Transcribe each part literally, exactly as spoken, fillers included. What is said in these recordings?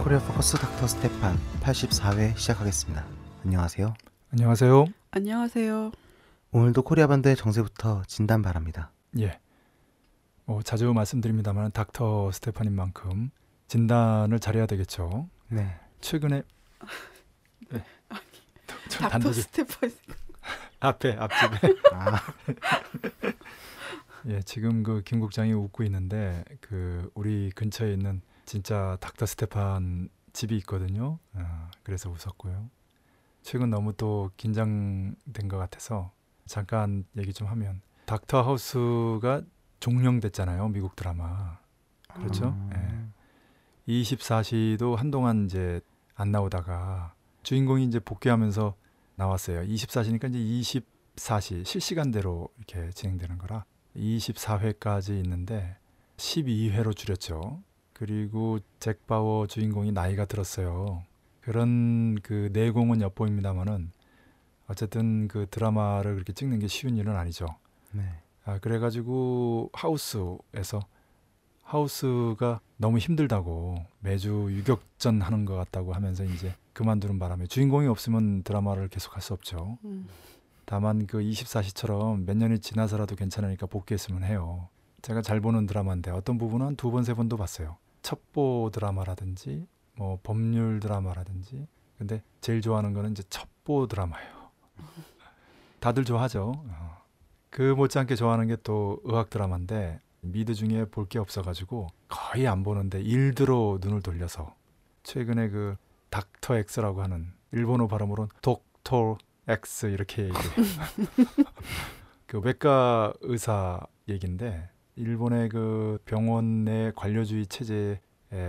코리아 포커스 닥터 스테판 팔십사 회 시작하겠습니다. 안녕하세요. 안녕하세요. 안녕하세요. 오늘도 코리아 반도의 정세부터 진단 바랍니다. 예. 어, 자주 말씀드립니다만 닥터 스테판인 만큼 진단을 잘해야 되겠죠. 네. 최근에 네. 닥터 스테판 앞에 앞집에 아. 예, 지금 그 김 국장이 웃고 있는데 그 우리 근처에 있는 진짜 닥터 스테판 집이 있거든요. 어, 그래서 웃었고요. 최근 너무 또 긴장된 것 같아서 잠깐 얘기 좀 하면 닥터 하우스가 종영됐잖아요. 미국 드라마. 그렇죠? 음. 예. 이십사 시도 한동안 이제 안 나오다가 주인공이 이제 복귀하면서 나왔어요. 이십사 시니까 이제 이십사 시 실시간대로 이렇게 진행되는 거라 이십사 회까지 있는데 십이 회로 줄였죠. 그리고 잭 바워 주인공이 나이가 들었어요. 그런 그 내공은 엿보입니다만은 어쨌든 그 드라마를 그렇게 찍는 게 쉬운 일은 아니죠. 네. 아, 그래가지고 하우스에서 하우스가 너무 힘들다고 매주 유격전 하는 것 같다고 하면서 이제 그만두는 바람에 주인공이 없으면 드라마를 계속할 수 없죠. 음. 다만 그 이십사 시처럼 몇 년이 지나서라도 괜찮으니까 복귀했으면 해요. 제가 잘 보는 드라마인데 어떤 부분은 한 두 번, 세 번도 봤어요. 첩보 드라마라든지 뭐 법률 드라마라든지. 근데 제일 좋아하는 거는 이제 첩보 드라마예요. 다들 좋아하죠. 어. 그 못지않게 좋아하는 게 또 의학 드라마인데 미드 중에 볼 게 없어가지고 거의 안 보는데 일드로 눈을 돌려서 최근에 그 닥터 X라고 하는 일본어 발음으로는 독토 X 이렇게 얘기해요. 그 외과 의사 얘기인데 일본의 그 병원 내 관료주의 체제에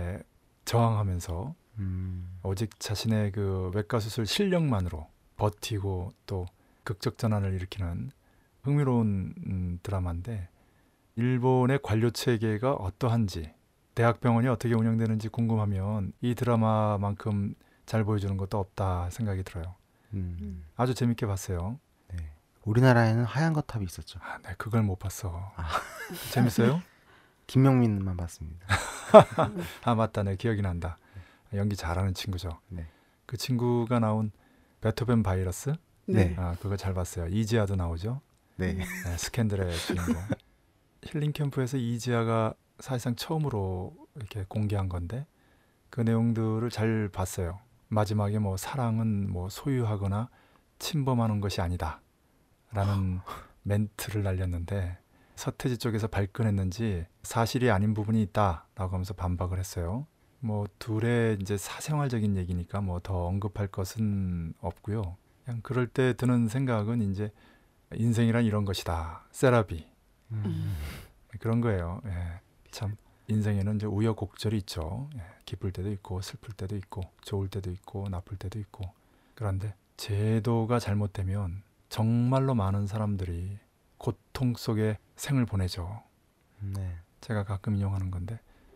저항하면서 음. 오직 자신의 그 외과 수술 실력만으로 버티고 또 극적 전환을 일으키는 흥미로운 음, 드라마인데 일본의 관료 체계가 어떠한지 대학병원이 어떻게 운영되는지 궁금하면 이 드라마만큼 잘 보여주는 것도 없다 생각이 들어요. 음. 아주 재밌게 봤어요. 네. 우리나라에는 하얀 거탑이 있었죠. 아, 네, 그걸 못 봤어. 아. 재밌어요? 김명민만 봤습니다. 아, 맞다. 네, 기억이 난다. 연기 잘하는 친구죠. 네. 그 친구가 나온 베토벤 바이러스? 네. 아, 그거 잘 봤어요. 이지아도 나오죠. 네. 네, 스캔들의 주인공. 힐링 캠프에서 이지아가 사실상 처음으로 이렇게 공개한 건데 그 내용들을 잘 봤어요. 마지막에 뭐 사랑은 뭐 소유하거나 침범하는 것이 아니다 라는 멘트를 날렸는데 서태지 쪽에서 발끈했는지 사실이 아닌 부분이 있다라고 하면서 반박을 했어요. 뭐 둘의 이제 사생활적인 얘기니까 뭐 더 언급할 것은 없고요. 그냥 그럴 때 드는 생각은 이제 인생이란 이런 것이다. 세라비. 음. 그런 거예요. 예. 참 인생에는 이제 우여곡절이 있죠. 예. 기쁠 때도 있고 슬플 때도 있고 좋을 때도 있고 나쁠 때도 있고. 그런데 제도가 잘못되면 정말로 많은 사람들이 고통 속에 생을 보내죠. 네. 제가 가끔 인용하는 건데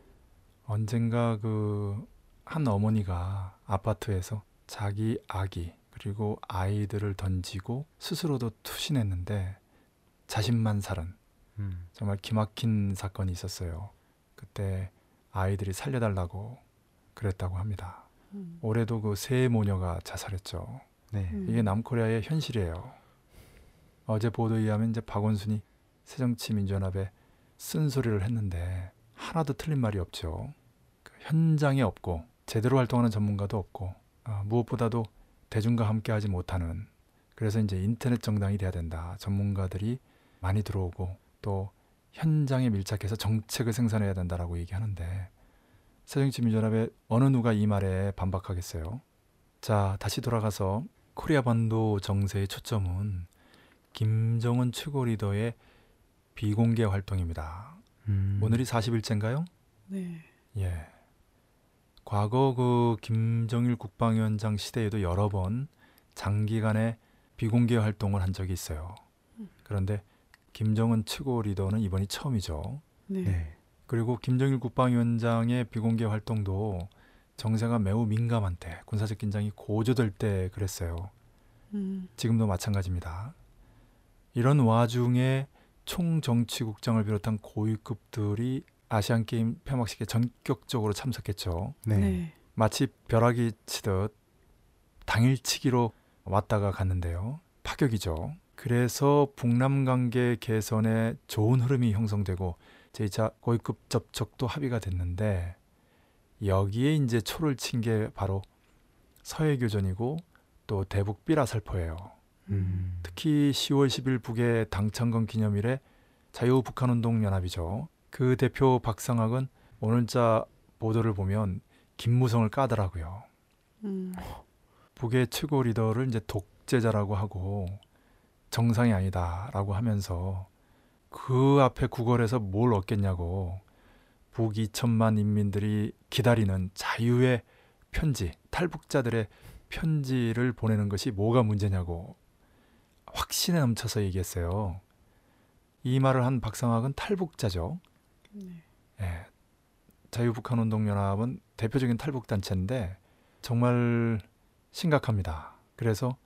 언젠가 그 한 어머니가 아파트에서 자기 아기 그리고 아이들을 던지고 스스로도 투신했는데 자신만 살은 음. 정말 기막힌 사건이 있었어요. 그때 아이들이 살려달라고 그랬다고 합니다. 음. 올해도 그 세 모녀가 자살했죠. 네. 음. 이게 남코리아의 현실이에요. 어제 보도에 의하면 이제 박원순이 새정치민주연합에 쓴소리를 했는데 하나도 틀린 말이 없죠. 그 현장에 없고 제대로 활동하는 전문가도 없고 어, 무엇보다도 대중과 함께하지 못하는 그래서 이제 인터넷 정당이 돼야 된다. 전문가들이 많이 들어오고 또 현장에 밀착해서 정책을 생산해야 된다라고 얘기하는데 새정치민주연합의 어느 누가 이 말에 반박하겠어요. 자, 다시 돌아가서 코리아 반도 정세의 초점은 김정은 최고 리더의 비공개 활동입니다. 음. 오늘이 사십 일째인가요? 네. 예. 과거 그 김정일 국방위원장 시대에도 여러 번 장기간의 비공개 활동을 한 적이 있어요. 그런데 김정은 최고 리더는 이번이 처음이죠. 네. 네. 그리고 김정일 국방위원장의 비공개 활동도 정세가 매우 민감한 때, 군사적 긴장이 고조될 때 그랬어요. 음. 지금도 마찬가지입니다. 이런 와중에 총정치국장을 비롯한 고위급들이 아시안게임 폐막식에 전격적으로 참석했죠. 네. 네. 마치 벼락이 치듯 당일치기로 왔다가 갔는데요. 파격이죠. 그래서 북남 관계 개선에 좋은 흐름이 형성되고 제이 차 고위급 접촉도 합의가 됐는데 여기에 이제 초를 친 게 바로 서해교전이고 또 대북 삐라살포예요. 음. 특히 시월 십일 북의 당창건 기념일에 자유북한운동연합이죠. 그 대표 박상학은 오늘자 보도를 보면 김무성을 까더라고요. 음. 북의 최고 리더를 이제 독재자라고 하고 정상이 아니다라고 하면서 그 앞에 구걸해서 뭘 얻겠냐고 북 이천만 인민들이 기다리는 자유의 편지, 탈북자들의 편지를 보내는 것이 뭐가 문제냐고 확신에 넘쳐서 얘기했어요. 이 말을 한 박상학은 탈북자죠. 네. 예, 자유북한운동연합은 대표적인 탈북단체인데 정말 심각합니다. 그래서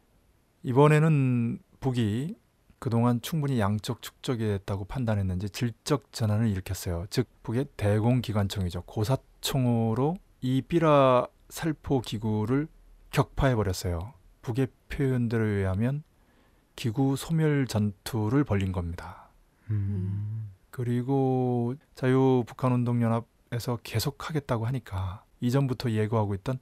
이번에는 북이 그동안 충분히 양적 축적이 됐다고 판단했는지 질적 전환을 일으켰어요. 즉 북의 대공기관총이죠. 고사총으로 이 삐라 살포 기구를 격파해버렸어요. 북의 표현들에 의하면 기구 소멸 전투를 벌린 겁니다. 음. 그리고 자유북한운동연합에서 계속하겠다고 하니까 이전부터 예고하고 있던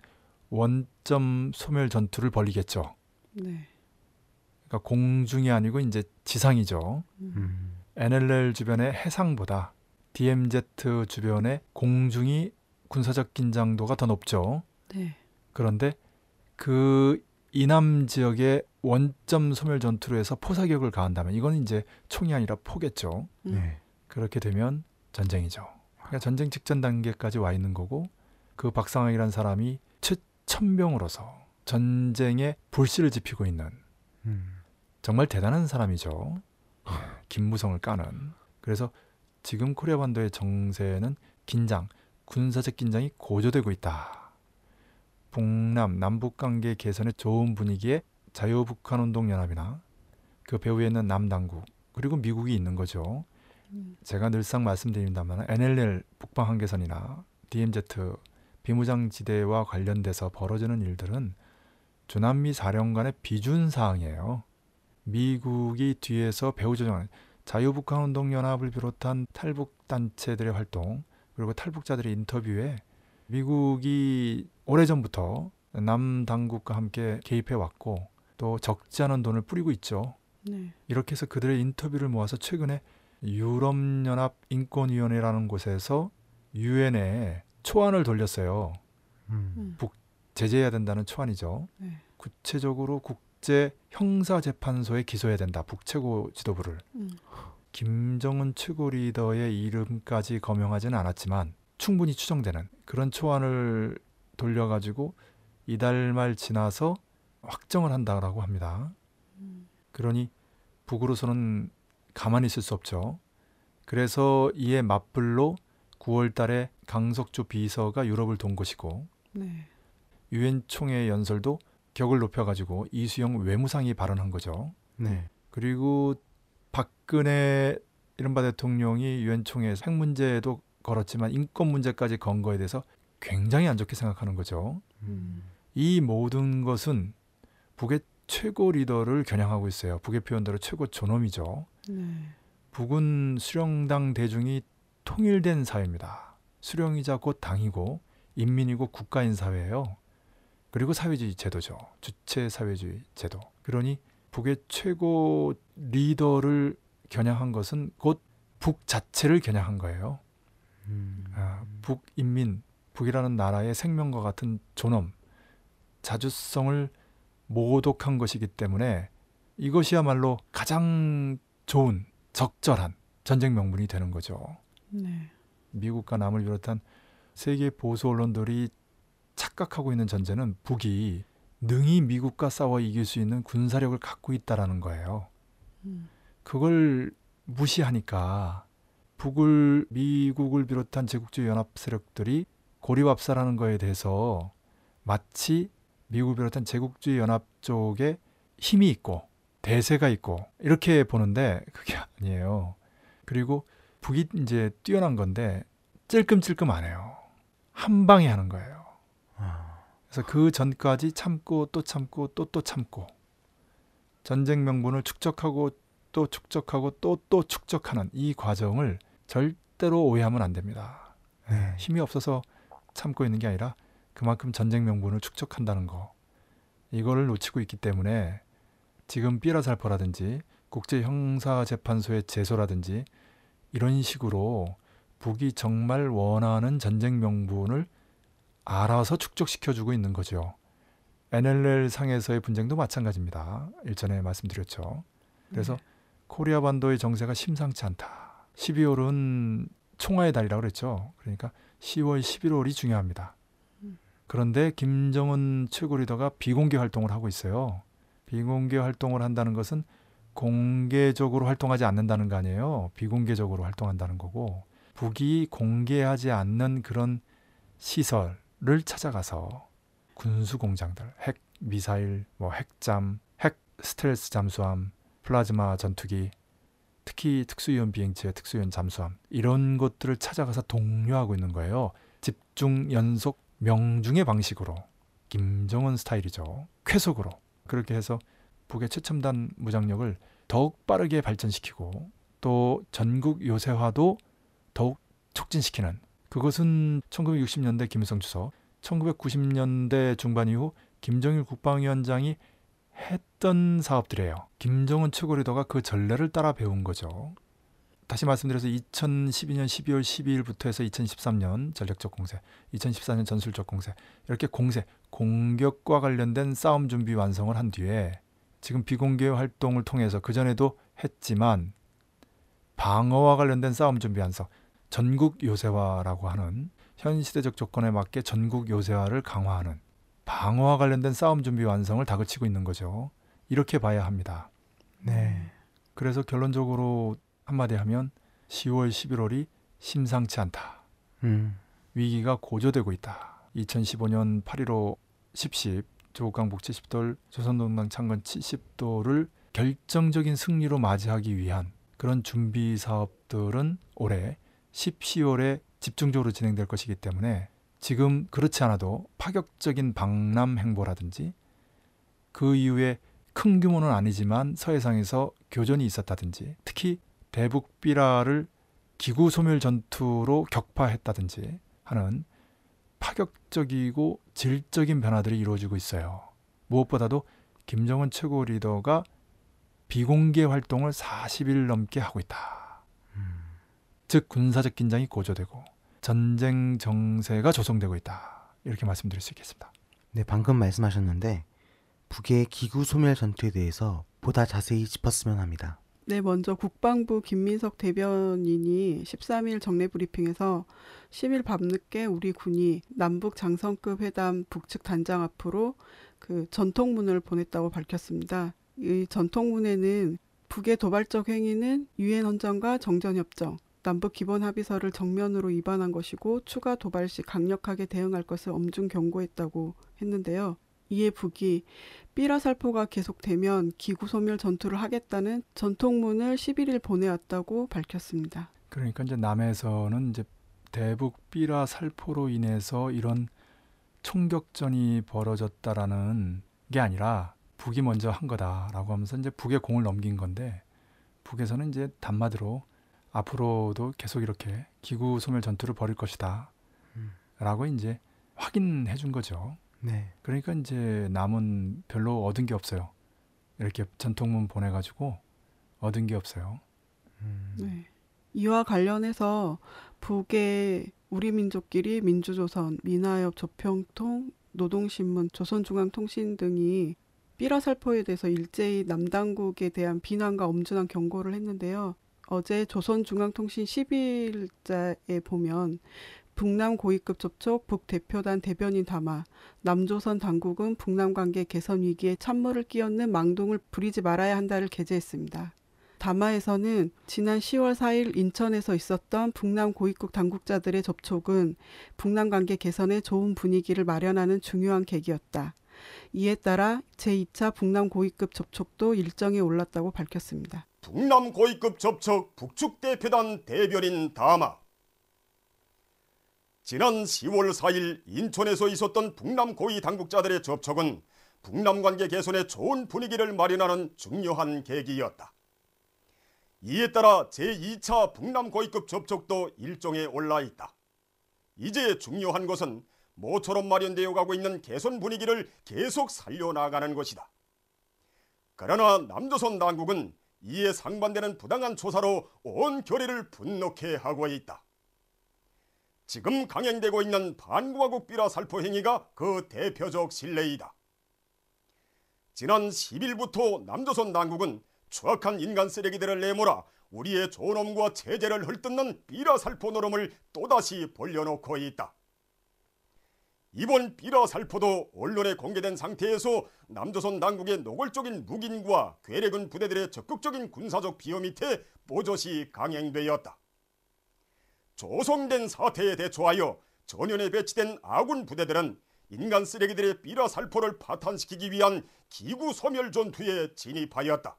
원점 소멸 전투를 벌이겠죠. 네. 그러니까 공중이 아니고 이제 지상이죠. 음. 엔엘엘 주변의 해상보다 디엠제트 주변의 공중이 군사적 긴장도가 더 높죠. 네. 그런데 그 이남 지역의 원점 소멸 전투로 해서 포사격을 가한다면 이건 이제 총이 아니라 포겠죠. 음. 네. 그렇게 되면 전쟁이죠. 그러니까 전쟁 직전 단계까지 와 있는 거고 그 박상학이라는 사람이 최천병으로서 전쟁에 불씨를 지피고 있는 음. 정말 대단한 사람이죠. 김무성을 까는. 그래서 지금 코리아 반도의 정세는 긴장, 군사적 긴장이 고조되고 있다. 북남, 남북관계 개선에 좋은 분위기에 자유북한운동연합이나 그 배후에 있는 남당국 그리고 미국이 있는 거죠. 음. 제가 늘상 말씀드린다면 엔엘엘 북방한계선이나 디엠제트 비무장지대와 관련돼서 벌어지는 일들은 주남미 사령관의 비준사항이에요. 미국이 뒤에서 배후 조정하는 자유북한운동연합을 비롯한 탈북단체들의 활동 그리고 탈북자들의 인터뷰에 미국이 오래전부터 남당국과 함께 개입해 왔고 또 적지 않은 돈을 뿌리고 있죠. 네. 이렇게 해서 그들의 인터뷰를 모아서 최근에 유럽연합 인권위원회라는 곳에서 유엔에 초안을 돌렸어요. 음. 음. 제재해야 된다는 초안이죠. 네. 구체적으로 국제 형사재판소에 기소해야 된다. 북최고 지도부를. 음. 김정은 최고 리더의 이름까지 거명하지는 않았지만 충분히 추정되는 그런 초안을 돌려가지고 이달 말 지나서 확정을 한다라고 합니다. 음. 그러니 북으로서는 가만히 있을 수 없죠. 그래서 이에 맞불로 구월 달에 강석주 비서가 유럽을 돈 것이고 네. 유엔 총회 연설도 격을 높여가지고 이수영 외무상이 발언한 거죠. 네. 그리고 박근혜 이른바 대통령이 유엔 총회에서 핵 문제도 걸었지만 인권 문제까지 건 거에 대해서 굉장히 안 좋게 생각하는 거죠. 음. 이 모든 것은 북의 최고 리더를 겨냥하고 있어요. 북의 표현대로 최고 존엄이죠. 네. 북은 수령당 대중이 통일된 사회입니다. 수령이자 곧 당이고 인민이고 국가인 사회예요. 그리고 사회주의 제도죠. 주체 사회주의 제도. 그러니 북의 최고 리더를 겨냥한 것은 곧 북 자체를 겨냥한 거예요. 음. 아, 북인민, 북이라는 나라의 생명과 같은 존엄, 자주성을 모독한 것이기 때문에 이것이야말로 가장 좋은 적절한 전쟁 명분이 되는 거죠. 네. 미국과 남을 비롯한 세계 보수 언론들이 착각하고 있는 전제는 북이 능히 미국과 싸워 이길 수 있는 군사력을 갖고 있다라는 거예요. 음. 그걸 무시하니까 북을 미국을 비롯한 제국주의 연합 세력들이 고립압사라는 거에 대해서 마치 미국을 비롯한 제국주의 연합 쪽에 힘이 있고 대세가 있고 이렇게 보는데 그게 아니에요. 그리고 북이 이제 뛰어난 건데 찔끔찔끔 안 해요. 한 방에 하는 거예요. 그래서 그 전까지 참고 또 참고 또 또 참고 전쟁 명분을 축적하고 또 축적하고 또 또 축적하는 이 과정을 절대로 오해하면 안 됩니다. 네. 힘이 없어서 참고 있는 게 아니라 그만큼 전쟁 명분을 축적한다는 거. 이거를 놓치고 있기 때문에 지금 삐라살포라든지 국제형사재판소의 제소라든지 이런 식으로 북이 정말 원하는 전쟁 명분을 알아서 축적시켜주고 있는 거죠. 엔엘엘 상에서의 분쟁도 마찬가지입니다. 일전에 말씀드렸죠. 그래서 네. 코리아 반도의 정세가 심상치 않다. 십이월은 총화의 달이라고 그랬죠. 그러니까 시월, 십일월이 중요합니다. 음. 그런데 김정은 최고 리더가 비공개 활동을 하고 있어요. 비공개 활동을 한다는 것은 공개적으로 활동하지 않는다는 거 아니에요. 비공개적으로 활동한다는 거고 북이 공개하지 않는 그런 시설을 찾아가서 군수 공장들, 핵 미사일, 뭐 핵잠, 핵 스텔스 잠수함, 플라즈마 전투기, 특히 특수위험 비행체, 특수위험 잠수함 이런 것들을 찾아가서 독려하고 있는 거예요. 집중 연속 명중의 방식으로 김정은 스타일이죠. 쾌속으로 그렇게 해서 북의 최첨단 무장력을 더욱 빠르게 발전시키고 또 전국 요새화도 더욱 촉진시키는 그것은 천구백육십 년대 김일성 주석, 천구백구십 년대 중반 이후 김정일 국방위원장이 했던 사업들이에요. 김정은 최고 리더가 그 전례를 따라 배운 거죠. 다시 말씀드려서 이천십이 년 십이월 십이일부터 해서 이천십삼 년 전략적 공세, 이천십사 년 전술적 공세 이렇게 공세, 공격과 관련된 싸움 준비 완성을 한 뒤에 지금 비공개 활동을 통해서 그전에도 했지만 방어와 관련된 싸움 준비 완성, 전국 요새화라고 하는 현 시대적 조건에 맞게 전국 요새화를 강화하는 방어와 관련된 싸움 준비 완성을 다그치고 있는 거죠. 이렇게 봐야 합니다. 네. 그래서 결론적으로 한마디 하면 시월, 십일월이 심상치 않다. 음. 위기가 고조되고 있다. 이천십오 년 팔일오 십십 조국 강북 칠십 돌 조선동당 창건 칠십 돌을 결정적인 승리로 맞이하기 위한 그런 준비 사업들은 올해 십, 시월에 집중적으로 진행될 것이기 때문에 지금 그렇지 않아도 파격적인 방남 행보라든지 그 이후에 큰 규모는 아니지만 서해상에서 교전이 있었다든지 특히 대북 삐라를 기구 소멸 전투로 격파했다든지 하는 파격적이고 질적인 변화들이 이루어지고 있어요. 무엇보다도 김정은 최고 리더가 비공개 활동을 사십 일 넘게 하고 있다. 음. 즉 군사적 긴장이 고조되고 전쟁 정세가 조성되고 있다. 이렇게 말씀드릴 수 있겠습니다. 네, 방금 말씀하셨는데 북의 기구 소멸 전투에 대해서 보다 자세히 짚었으면 합니다. 네, 먼저 국방부 김민석 대변인이 십삼 일 정례 브리핑에서 십 일 밤늦게 우리 군이 남북 장성급 회담 북측 단장 앞으로 그 전통문을 보냈다고 밝혔습니다. 이 전통문에는 북의 도발적 행위는 유엔 헌정과 정전협정, 남북 기본 합의서를 정면으로 위반한 것이고 추가 도발 시 강력하게 대응할 것을 엄중 경고했다고 했는데요. 이에 북이 삐라살포가 계속되면 기구소멸 전투를 하겠다는 전통문을 십일 일 보내왔다고 밝혔습니다. 그러니까 이제 남에서는 이제 대북 삐라살포로 인해서 이런 총격전이 벌어졌다라는 게 아니라 북이 먼저 한 거다라고 하면서 이제 북에 공을 넘긴 건데 북에서는 이제 단마디로 앞으로도 계속 이렇게 기구 소멸 전투를 벌일 것이다 음. 라고 이제 확인해 준 거죠. 네. 그러니까 이제 남은 별로 얻은 게 없어요. 이렇게 전통문 보내가지고 얻은 게 없어요. 음. 네. 이와 관련해서 북의 우리 민족끼리 민주조선, 민화협, 조평통, 노동신문, 조선중앙통신 등이 삐라살포에 대해서 일제히 남당국에 대한 비난과 엄중한 경고를 했는데요. 어제 조선중앙통신 십이 일자에 보면 북남 고위급 접촉 북대표단 대변인 담화, 남조선 당국은 북남 관계 개선 위기에 찬물을 끼얹는 망동을 부리지 말아야 한다를 게재했습니다. 담화에서는 지난 시월 사일 인천에서 있었던 북남 고위급 당국자들의 접촉은 북남 관계 개선에 좋은 분위기를 마련하는 중요한 계기였다. 이에 따라 제이 차 북남 고위급 접촉도 일정에 올랐다고 밝혔습니다. 북남 고위급 접촉 북측 대표단 대변인 담화. 지난 시월 사일 인천에서 있었던 북남 고위 당국자들의 접촉은 북남 관계 개선에 좋은 분위기를 마련하는 중요한 계기였다. 이에 따라 제이 차 북남 고위급 접촉도 일정에 올라 있다. 이제 중요한 것은 모처럼 마련되어 가고 있는 개선 분위기를 계속 살려나가는 것이다. 그러나 남조선 당국은 이에 상반되는 부당한 조사로 온 결의를 분노케 하고 있다. 지금 강행되고 있는 반공화국 비라 살포 행위가 그 대표적 실례이다. 지난 십 일부터 남조선 당국은 추악한 인간 쓰레기들을 내몰아 우리의 존엄과 체제를 헐뜯는 비라 살포 노름을 또다시 벌려놓고 있다. 이번 비라 살포도 언론에 공개된 상태에서 남조선 당국의 노골적인 묵인과 괴뢰군 부대들의 적극적인 군사적 비호 밑에 뽀조시 강행되었다. 조성된 사태에 대처하여 전연에 배치된 아군 부대들은 인간 쓰레기들의 비라 살포를 파탄시키기 위한 기구 소멸 전투에 진입하였다.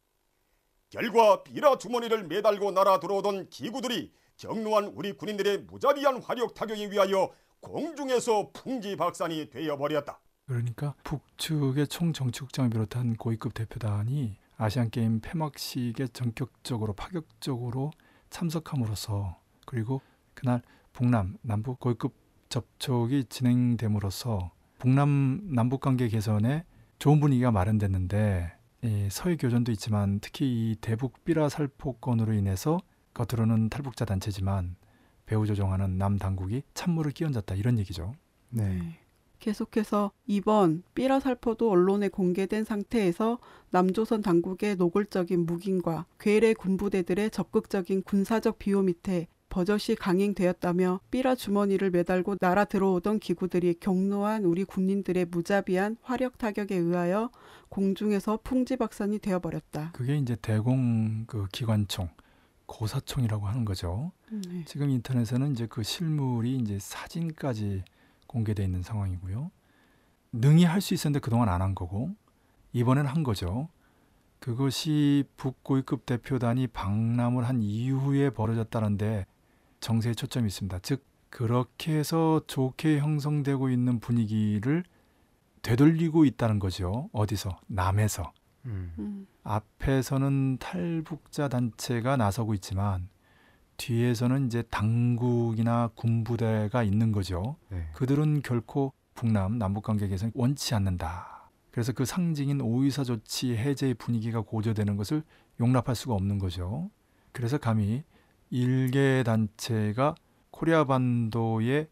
결과 비라 주머니를 매달고 날아 들어오던 기구들이 격노한 우리 군인들의 무자비한 화력 타격에 위하여 공중에서 풍지박산이 되어버렸다. 그러니까 북측의 총정치국장을 비롯한 고위급 대표단이 아시안게임 폐막식에 전격적으로 파격적으로 참석함으로써, 그리고 그날 북남 남북 고위급 접촉이 진행됨으로써 북남 남북관계 개선에 좋은 분위기가 마련됐는데, 이 서해 교전도 있지만 특히 이 대북 비라 살포건으로 인해서 겉으로는 탈북자 단체지만 배후 조종하는 남 당국이 찬물을 끼얹었다, 이런 얘기죠. 네. 네. 계속해서 이번 비라 살포도 언론에 공개된 상태에서 남조선 당국의 노골적인 묵인과 괴뢰 군부대들의 적극적인 군사적 비호 밑에 버젓이 강행되었다며 비라 주머니를 매달고 날아 들어오던 기구들이 격노한 우리 군인들의 무자비한 화력 타격에 의하여 공중에서 풍지박산이 되어버렸다. 그게 이제 대공 그 기관총, 고사총이라고 하는 거죠. 네. 지금 인터넷에는 이제 그 실물이 이제 사진까지 공개되어 있는 상황이고요. 능히 할 수 있었는데 그동안 안 한 거고, 이번엔 한 거죠. 그것이 북고위급 대표단이 방남을 한 이후에 벌어졌다는데 정세에 초점이 있습니다. 즉 그렇게 해서 좋게 형성되고 있는 분위기를 되돌리고 있다는 거죠. 어디서? 남에서. 음. 음. 앞에서는 탈북자 단체가 나서고 있지만 뒤에서는 이제 당국이나 군부대가 있는 거죠. 네. 그들은 결코 북남 남북관계 개선을 원치 않는다. 그래서 그 상징인 오이사 조치 해제의 분위기가 고조되는 것을 용납할 수가 없는 거죠. 그래서 감히 일개 단체가 코리아 반도의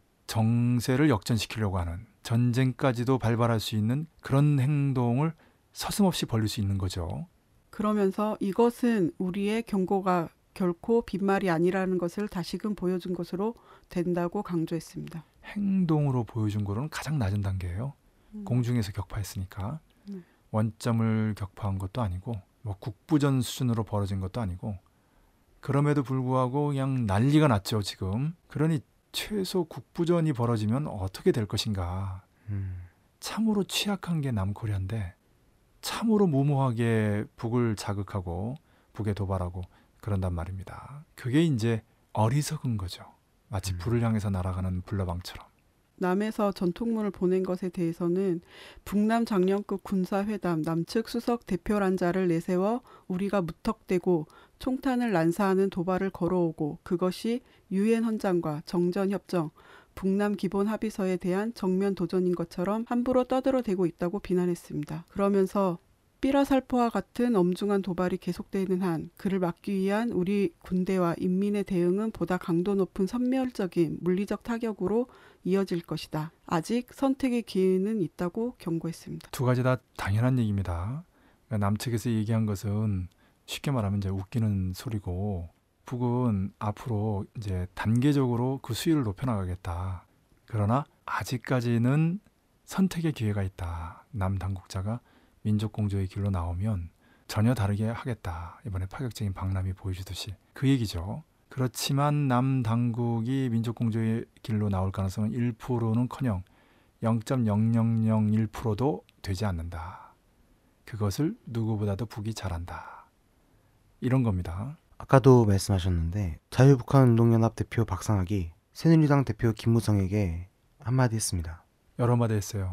정세를 역전시키려고 하는, 전쟁까지도 발발할 수 있는 그런 행동을 서슴없이 벌릴 수 있는 거죠. 그러면서 이것은 우리의 경고가 결코 빈말이 아니라는 것을 다시금 보여준 것으로 된다고 강조했습니다. 행동으로 보여준 거로는 가장 낮은 단계예요. 음. 공중에서 격파했으니까. 음. 원점을 격파한 것도 아니고 뭐 국부전 수준으로 벌어진 것도 아니고, 그럼에도 불구하고 그냥 난리가 났죠 지금. 그러니 최소 국부전이 벌어지면 어떻게 될 것인가. 음. 참으로 취약한 게 남코리아인데 참으로 무모하게 북을 자극하고 북에 도발하고 그런단 말입니다. 그게 이제 어리석은 거죠. 마치 음. 불을 향해서 날아가는 불나방처럼. 남에서 전통문을 보낸 것에 대해서는 북남 장령급 군사회담 남측 수석 대표란자를 내세워 우리가 무턱대고 총탄을 난사하는 도발을 걸어오고, 그것이 유엔 헌장과 정전협정, 북남 기본 합의서에 대한 정면 도전인 것처럼 함부로 떠들어대고 있다고 비난했습니다. 그러면서 삐라 살포와 같은 엄중한 도발이 계속되는 한 그를 막기 위한 우리 군대와 인민의 대응은 보다 강도 높은 선멸적인 물리적 타격으로 이어질 것이다. 아직 선택의 기회는 있다고 경고했습니다. 두 가지 다 당연한 얘기입니다. 그러니까 남측에서 얘기한 것은 쉽게 말하면 이제 웃기는 소리고, 북은 앞으로 이제 단계적으로 그 수위를 높여나가겠다. 그러나 아직까지는 선택의 기회가 있다. 남 당국자가 민족공조의 길로 나오면 전혀 다르게 하겠다. 이번에 파격적인 박람이 보여주듯이 그 얘기죠. 그렇지만 남 당국이 민족공조의 길로 나올 가능성은 일 퍼센트는커녕 영 점 영영영일 퍼센트도 되지 않는다. 그것을 누구보다도 북이 잘한다. 이런 겁니다. 아까도 말씀하셨는데 자유북한운동연합 대표 박상학이 새누리당 대표 김무성에게 한마디 했습니다. 여러 마디 했어요.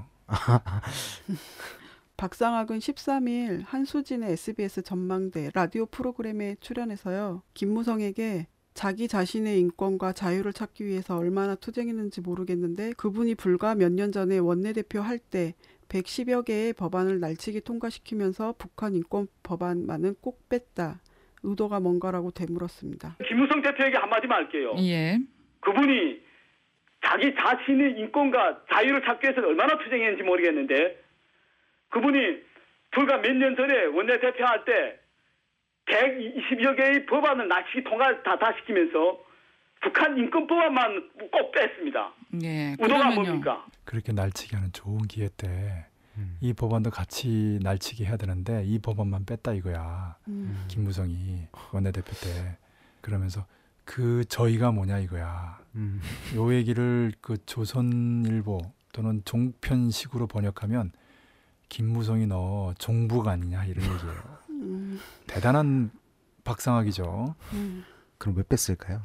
박상학은 십삼 일 한수진의 에스비에스 전망대 라디오 프로그램에 출연해서요. 김무성에게 자기 자신의 인권과 자유를 찾기 위해서 얼마나 투쟁했는지 모르겠는데 그분이 불과 몇 년 전에 원내대표 할 때 백십여 개의 법안을 날치기 통과시키면서 북한 인권 법안만은 꼭 뺐다. 의도가 뭔가라고 되물었습니다. 김무성 대표에게 한마디만 할게요. 예. 그분이 자기 자신의 인권과 자유를 찾기 위해서 얼마나 투쟁했는지 모르겠는데 그분이 불과 몇 년 전에 원내대표 할 때 백이십여 개의 법안을 날치기 통과 다, 다 시키면서 북한 인권법안만 꼭 뺐습니다. 예. 의도가 그러면요. 뭡니까? 그렇게 날치기 하는 좋은 기회 때 이 법안도 같이 날치기 해야 되는데 이 법안만 뺐다 이거야. 음. 김무성이 원내대표 때. 그러면서 그 저희가 뭐냐 이거야. 음. 요 얘기를 그 조선일보 또는 종편식으로 번역하면 김무성이 너 종북 아니냐 이런 얘기예요. 음. 대단한 박상학이죠. 음. 그럼 왜 뺐을까요?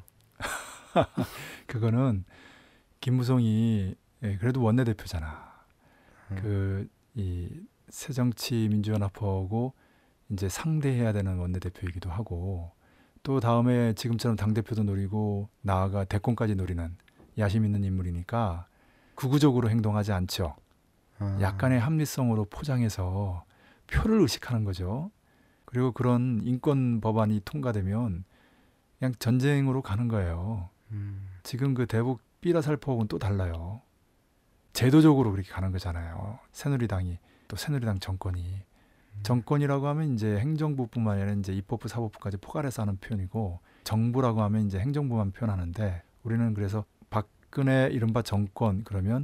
그거는 김무성이 예, 그래도 원내대표잖아. 음. 그 이 새정치민주연합하고 이제 상대해야 되는 원내대표이기도 하고 또 다음에 지금처럼 당대표도 노리고 나아가 대권까지 노리는 야심 있는 인물이니까 구구적으로 행동하지 않죠. 아. 약간의 합리성으로 포장해서 표를 의식하는 거죠. 그리고 그런 인권 법안이 통과되면 그냥 전쟁으로 가는 거예요. 음. 지금 그 대북 삐라살포하고는 또 달라요. 제도적으로 그렇게 가는 거잖아요. 새누리당이 또 새누리당 정권이 정권이라고 하면 이제 행정부뿐만 아니라 이제 입법부, 사법부까지 포괄해서 하는 표현이고 정부라고 하면 이제 행정부만 표현하는데 우리는 그래서 박근혜 이른바 정권 그러면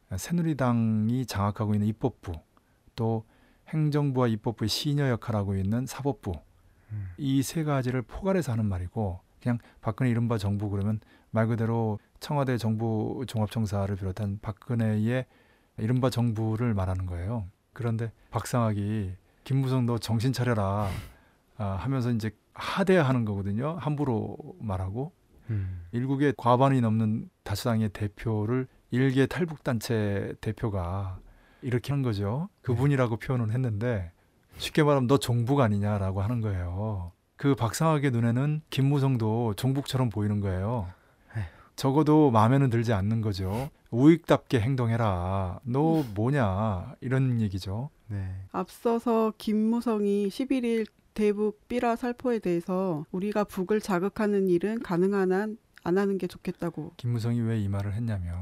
새누리당이 장악하고 있는 입법부 또 행정부와 입법부의 시녀 역할하고 있는 사법부 음. 이 세 가지를 포괄해서 하는 말이고 그냥 박근혜 이른바 정부 그러면 말 그대로 청와대 정부 종합청사를 비롯한 박근혜의 이른바 정부를 말하는 거예요. 그런데 박상학이 김무성 너 정신 차려라 아, 하면서 이제 하대하는 거거든요. 함부로 말하고 음. 일국의 과반이 넘는 다수당의 대표를 일개 탈북단체 대표가 이렇게 한 거죠. 그분이라고 표현을 했는데 쉽게 말하면 너 종북 아니냐라고 하는 거예요. 그 박상학의 눈에는 김무성도 종북처럼 보이는 거예요. 적어도 마음에는 들지 않는 거죠. 우익답게 행동해라. 너 뭐냐 이런 얘기죠. 네. 앞서서 김무성이 십일 일 대북 삐라 살포에 대해서 우리가 북을 자극하는 일은 가능한 한 안 하는 게 좋겠다고. 김무성이 왜 이 말을 했냐면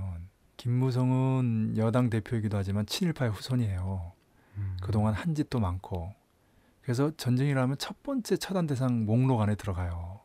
김무성은 여당 대표이기도 하지만 친일파의 후손이에요. 음. 그동안 한 짓도 많고 그래서 전쟁이라면 첫 번째 처단 대상 목록 안에 들어가요.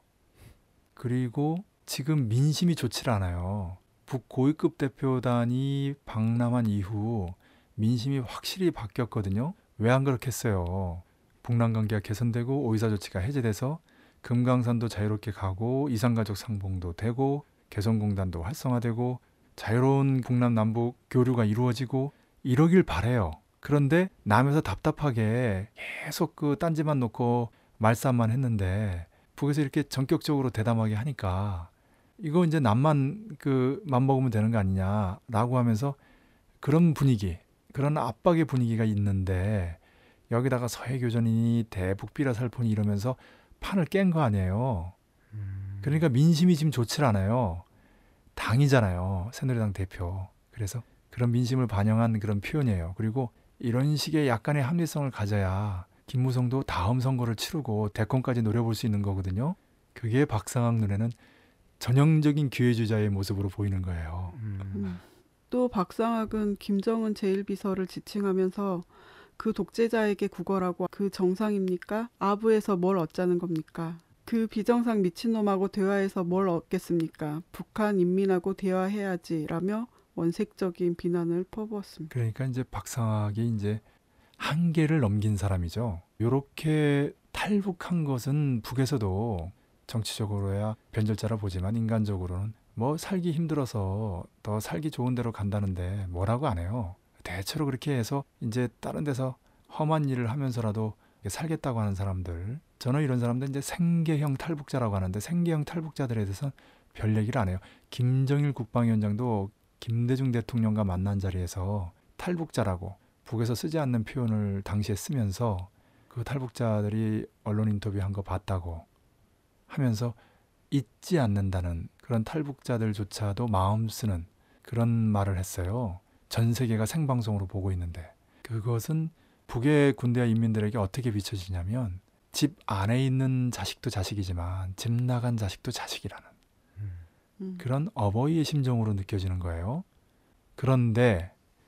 그리고 지금 민심이 좋지 않아요. 북 고위급 대표단이 방남한 이후 민심이 확실히 바뀌었거든요. 왜 안 그렇겠어요. 북남 관계가 개선되고 오이사 조치가 해제돼서 금강산도 자유롭게 가고 이산가족 상봉도 되고 개성공단도 활성화되고 자유로운 북남 남북 교류가 이루어지고 이러길 바래요. 그런데 남에서 답답하게 계속 그 딴지만 놓고 말싸움만 했는데 북에서 이렇게 전격적으로 대담하게 하니까 이거 이제 남만 그 맘먹으면 되는 거 아니냐라고 하면서 그런 분위기, 그런 압박의 분위기가 있는데 여기다가 서해교전이니 대북 삐라살포니 이러면서 판을 깬 거 아니에요. 음. 그러니까 민심이 지금 좋지 않아요. 당이잖아요. 새누리당 대표. 그래서 그런 민심을 반영한 그런 표현이에요. 그리고 이런 식의 약간의 합리성을 가져야 김무성도 다음 선거를 치르고 대권까지 노려볼 수 있는 거거든요. 그게 박상학 눈에는 전형적인 기회주자의 모습으로 보이는 거예요. 음. 음. 또 박상학은 김정은 제일 비서를 지칭하면서 그 독재자에게 구걸하고 그 정상입니까? 아부에서 뭘 얻자는 겁니까? 그 비정상 미친놈하고 대화해서 뭘 얻겠습니까? 북한 인민하고 대화해야지 라며 원색적인 비난을 퍼부었습니다. 그러니까 이제 박상학이 이제 한계를 넘긴 사람이죠. 이렇게 탈북한 것은 북에서도 정치적으로야 변절자라 보지만 인간적으로는 뭐 살기 힘들어서 더 살기 좋은 데로 간다는데 뭐라고 안 해요. 대체로 그렇게 해서 이제 다른 데서 험한 일을 하면서라도 살겠다고 하는 사람들, 저는 이런 사람들 이제 생계형 탈북자라고 하는데 생계형 탈북자들에 대해서는 별 얘기를 안 해요. 김정일 국방위원장도 김대중 대통령과 만난 자리에서 탈북자라고 북에서 쓰지 않는 표현을 당시에 쓰면서 그 탈북자들이 언론 인터뷰한 거 봤다고 하면서 잊지 않는다는 그런 탈북자들조차도 마음 쓰는 그런 말을 했어요. 전 세계가 생방송으로 보고 있는데 그것은 북의 군대와 인민들에게 어떻게 비춰지냐면 집 안에 있는 자식도 자식이지만 집 나간 자식도 자식이라는 음. 그런 어버이의 심정으로 느껴지는 거예요. 그런데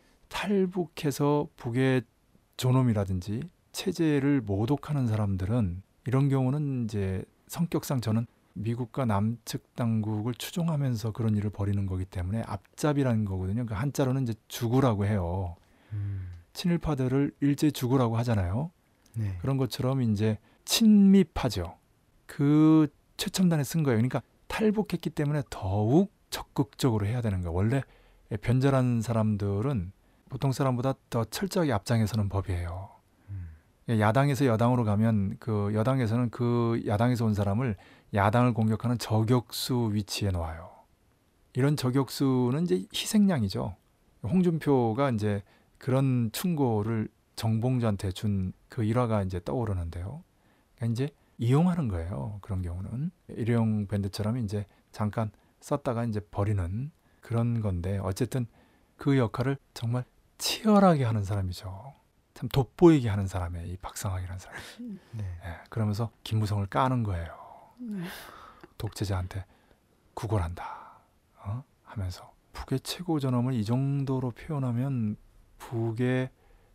탈북해서 북의 존엄이라든지 체제를 모독하는 사람들은 이런 경우는 이제 성격상 저는 미국과 남측 당국을 추종하면서 그런 일을 벌이는 거기 때문에 앞잡이라는 거거든요. 그 한자로는 이제 죽으라고 해요. 음. 친일파들을 일제 죽으라고 하잖아요. 네. 그런 것처럼 이제 친미파죠. 그 최첨단에 쓴 거예요. 그러니까 탈북했기 때문에 더욱 적극적으로 해야 되는 거예요. 원래 변절한 사람들은 보통 사람보다 더 철저하게 앞장에서는 법이에요. 음. 야당에서 여당으로 가면 그 여당에서는 그 야당에서 온 사람을 야당을 공격하는 저격수 위치에 놓아요. 이런 저격수는 이제 희생양이죠. 홍준표가 이제 그런 충고를 정봉주한테 준 그 일화가 이제 떠오르는데요. 그러니까 이제 이용하는 거예요. 그런 경우는 일회용 밴드처럼 이제 잠깐 썼다가 이제 버리는 그런 건데 어쨌든 그 역할을 정말 치열하게 하는 사람이죠. 참 돋보이게 하는 사람이에요. 이 박상학이라는 사람. 네. 예, 그러면서 김무성을 까는 거예요. 네. 독재자한테 구걸한다 어? 하면서 북의 최고 존엄을 이 정도로 표현하면 북의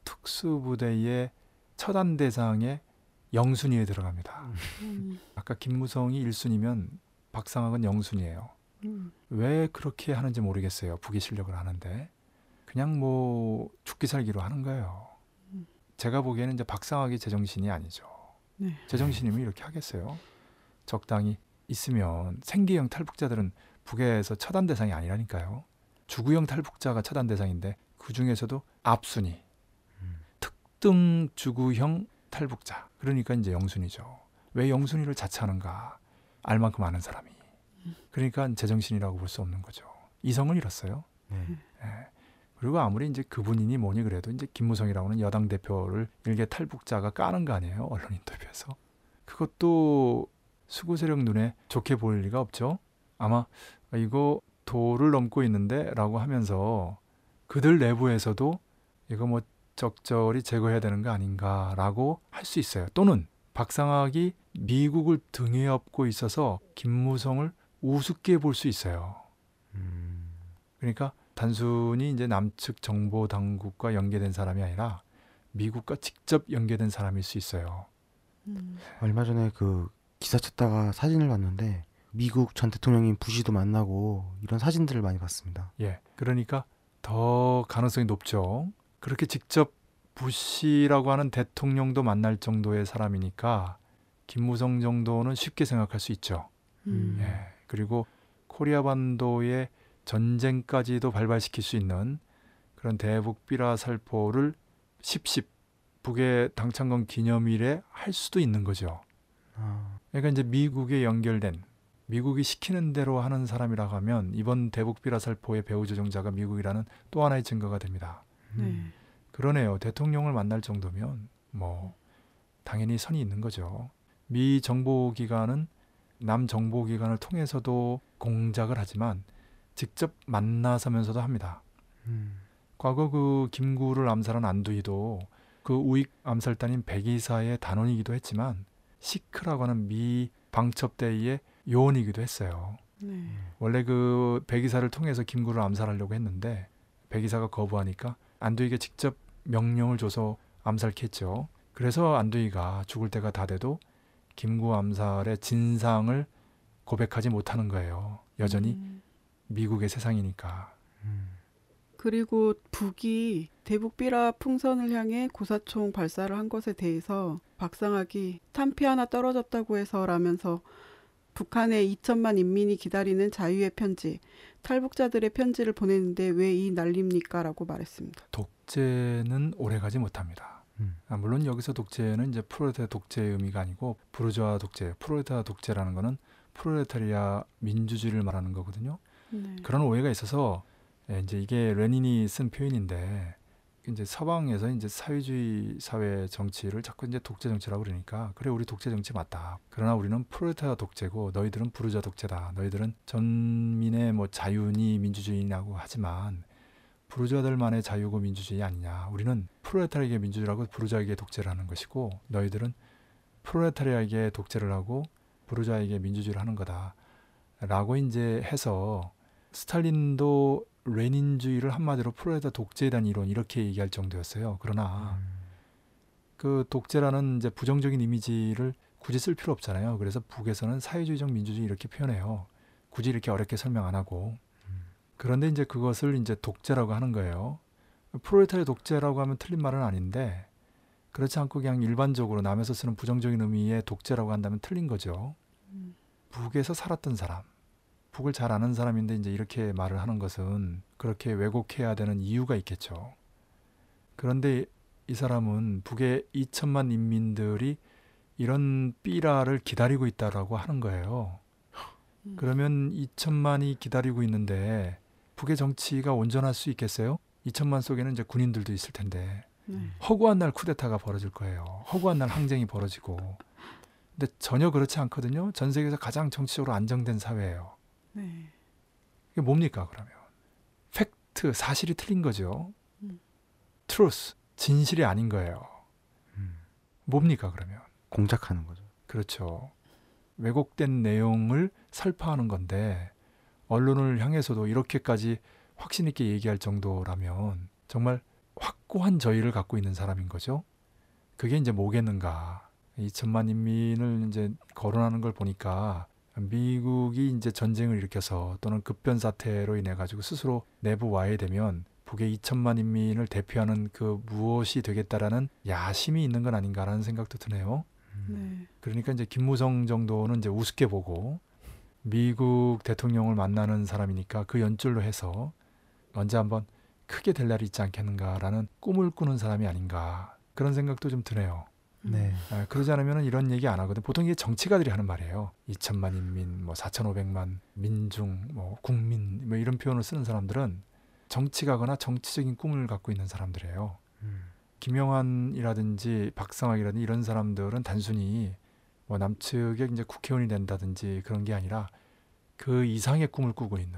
특수부대의 처단 대상에 영순위에 들어갑니다. 음. 아까 김무성이 일 순위면 박상학은 영순위예요. 음. 왜 그렇게 하는지 모르겠어요. 북의 실력을 아는데 그냥 뭐 죽기 살기로 하는 거예요. 음. 제가 보기에는 이제 박상학이 제정신이 아니죠. 네. 제정신이면 이렇게 하겠어요. 적당히 있으면 생계형 탈북자들은 북에서 처단 대상이 아니라니까요. 주구형 탈북자가 처단 대상인데 그 중에서도 앞순위, 음. 특등 주구형 탈북자. 그러니까 이제 영순위죠. 왜 영순위를 자처하는가? 알 만큼 아는 사람이. 그러니까 제정신이라고 볼 수 없는 거죠. 이성을 잃었어요. 네. 예. 그리고 아무리 이제 그분이니 뭐니 그래도 이제 김무성이라고는 여당 대표를 일개 탈북자가 까는 거 아니에요? 언론 인터뷰에서. 그것도 수구 세력 눈에 좋게 보일 리가 없죠. 아마 이거 도를 넘고 있는데 라고 하면서 그들 내부에서도 이거 뭐 적절히 제거해야 되는 거 아닌가라고 할 수 있어요. 또는 박상학이 미국을 등에 업고 있어서 김무성을 우습게 볼 수 있어요. 음. 그러니까 단순히 이제 남측 정보 당국과 연계된 사람이 아니라 미국과 직접 연계된 사람일 수 있어요. 음. 얼마 전에 그 기사 찾다가 사진을 봤는데 미국 전 대통령인 부시도 만나고 이런 사진들을 많이 봤습니다. 예, 그러니까 더 가능성이 높죠. 그렇게 직접 부시라고 하는 대통령도 만날 정도의 사람이니까 김무성 정도는 쉽게 생각할 수 있죠. 음. 예, 그리고 코리아 반도의 전쟁까지도 발발시킬 수 있는 그런 대북 비라 살포를 십십 북의 당창건 기념일에 할 수도 있는 거죠. 아, 그러니까 이제 미국에 연결된 미국이 시키는 대로 하는 사람이라고 하면 이번 대북 비라 살포의 배후 조종자가 미국이라는 또 하나의 증거가 됩니다. 네. 그러네요. 대통령을 만날 정도면 뭐 당연히 선이 있는 거죠. 미 정보기관은 남 정보기관을 통해서도 공작을 하지만 직접 만나서면서도 합니다. 음. 과거 그 김구를 암살한 안두희도 그 우익 암살단인 백이사의 단원이기도 했지만 시크라고 하는 미 방첩대의 요원이기도 했어요. 네. 원래 그 백이사를 통해서 김구를 암살하려고 했는데 백이사가 거부하니까 안두희가 직접 명령을 줘서 암살했죠. 그래서 안두희가 죽을 때가 다 돼도 김구 암살의 진상을 고백하지 못하는 거예요. 여전히 음. 미국의 세상이니까. 음. 그리고 북이 대북 비라 풍선을 향해 고사총 발사를 한 것에 대해서 박상학이 탄피 하나 떨어졌다고 해서라면서 북한의 이천만 인민이 기다리는 자유의 편지, 탈북자들의 편지를 보냈는데 왜 이 난립니까? 라고 말했습니다. 독재는 오래가지 못합니다. 음. 아, 물론 여기서 독재는 이제 프롤레타리아 독재의 의미가 아니고 부르주아 독재, 프롤레타리아 독재라는 거는 프롤레타리아 민주주의를 말하는 거거든요. 네. 그런 오해가 있어서 예, 이제 이게 레닌이 쓴 표현인데 이제 서방에서 이제 사회주의 사회 정치를 자꾸 이제 독재 정치라고 그러니까 그래 우리 독재 정치 맞다. 그러나 우리는 프롤레타리아 독재고 너희들은 부르주아 독재다. 너희들은 전민의 뭐 자유니 민주주의냐고 하지만 부르주아들만의 자유고 민주주의 아니냐. 우리는 프롤레타리아의 민주주의라고 부르주아에게 독재를 하는 것이고 너희들은 프롤레타리아에게 독재를 하고 부르주아에게 민주주의를 하는 거다. 라고 이제 해서 스탈린도 레닌주의를 한마디로 프롤레타리아 독재에 대한 이론 이렇게 얘기할 정도였어요. 그러나 음. 그 독재라는 이제 부정적인 이미지를 굳이 쓸 필요 없잖아요. 그래서 북에서는 사회주의적 민주주의 이렇게 표현해요. 굳이 이렇게 어렵게 설명 안 하고. 그런데 이제 그것을 이제 독재라고 하는 거예요. 프롤레타리아 독재라고 하면 틀린 말은 아닌데 그렇지 않고 그냥 일반적으로 남에서 쓰는 부정적인 의미의 독재라고 한다면 틀린 거죠. 음. 북에서 살았던 사람, 북을 잘 아는 사람인데 이제 이렇게 말을 하는 것은 그렇게 왜곡해야 되는 이유가 있겠죠. 그런데 이 사람은 북의 이천만 인민들이 이런 삐라를 기다리고 있다라고 하는 거예요. 음. 그러면 이천만이 기다리고 있는데 북의 정치가 온전할 수 있겠어요? 이천만 속에는 이제 군인들도 있을 텐데 네. 허구한 날 쿠데타가 벌어질 거예요. 허구한 날 항쟁이 벌어지고. 근데 전혀 그렇지 않거든요. 전 세계에서 가장 정치적으로 안정된 사회예요. 네. 이게 뭡니까 그러면? 팩트, 사실이 틀린 거죠. 음. truth, 진실이 아닌 거예요. 음. 뭡니까 그러면? 공작하는 거죠. 그렇죠. 왜곡된 내용을 설파하는 건데 언론을 향해서도 이렇게까지 확신 있게 얘기할 정도라면 정말 확고한 저의를 갖고 있는 사람인 거죠. 그게 이제 뭐겠는가? 이천만 인민을 이제 거론하는 걸 보니까 미국이 이제 전쟁을 일으켜서 또는 급변 사태로 인해 가지고 스스로 내부 와해되면 북의 이천만 인민을 대표하는 그 무엇이 되겠다라는 야심이 있는 건 아닌가라는 생각도 드네요. 네. 그러니까 이제 김무성 정도는 이제 우습게 보고 미국 대통령을 만나는 사람이니까 그 연줄로 해서 언제 한번 크게 될 날이 있지 않겠는가라는 꿈을 꾸는 사람이 아닌가 그런 생각도 좀 드네요. 네. 아, 그러지 않으면 이런 얘기 안 하거든. 보통 이게 정치가들이 하는 말이에요. 이천만 인민, 뭐 사천오백만 민중, 뭐 국민, 뭐 이런 표현을 쓰는 사람들은 정치가거나 정치적인 꿈을 갖고 있는 사람들이에요. 음. 김영환이라든지 박상학이라든지 이런 사람들은 단순히 뭐 남측의 이제 국회의원이 된다든지 그런 게 아니라 그 이상의 꿈을 꾸고 있는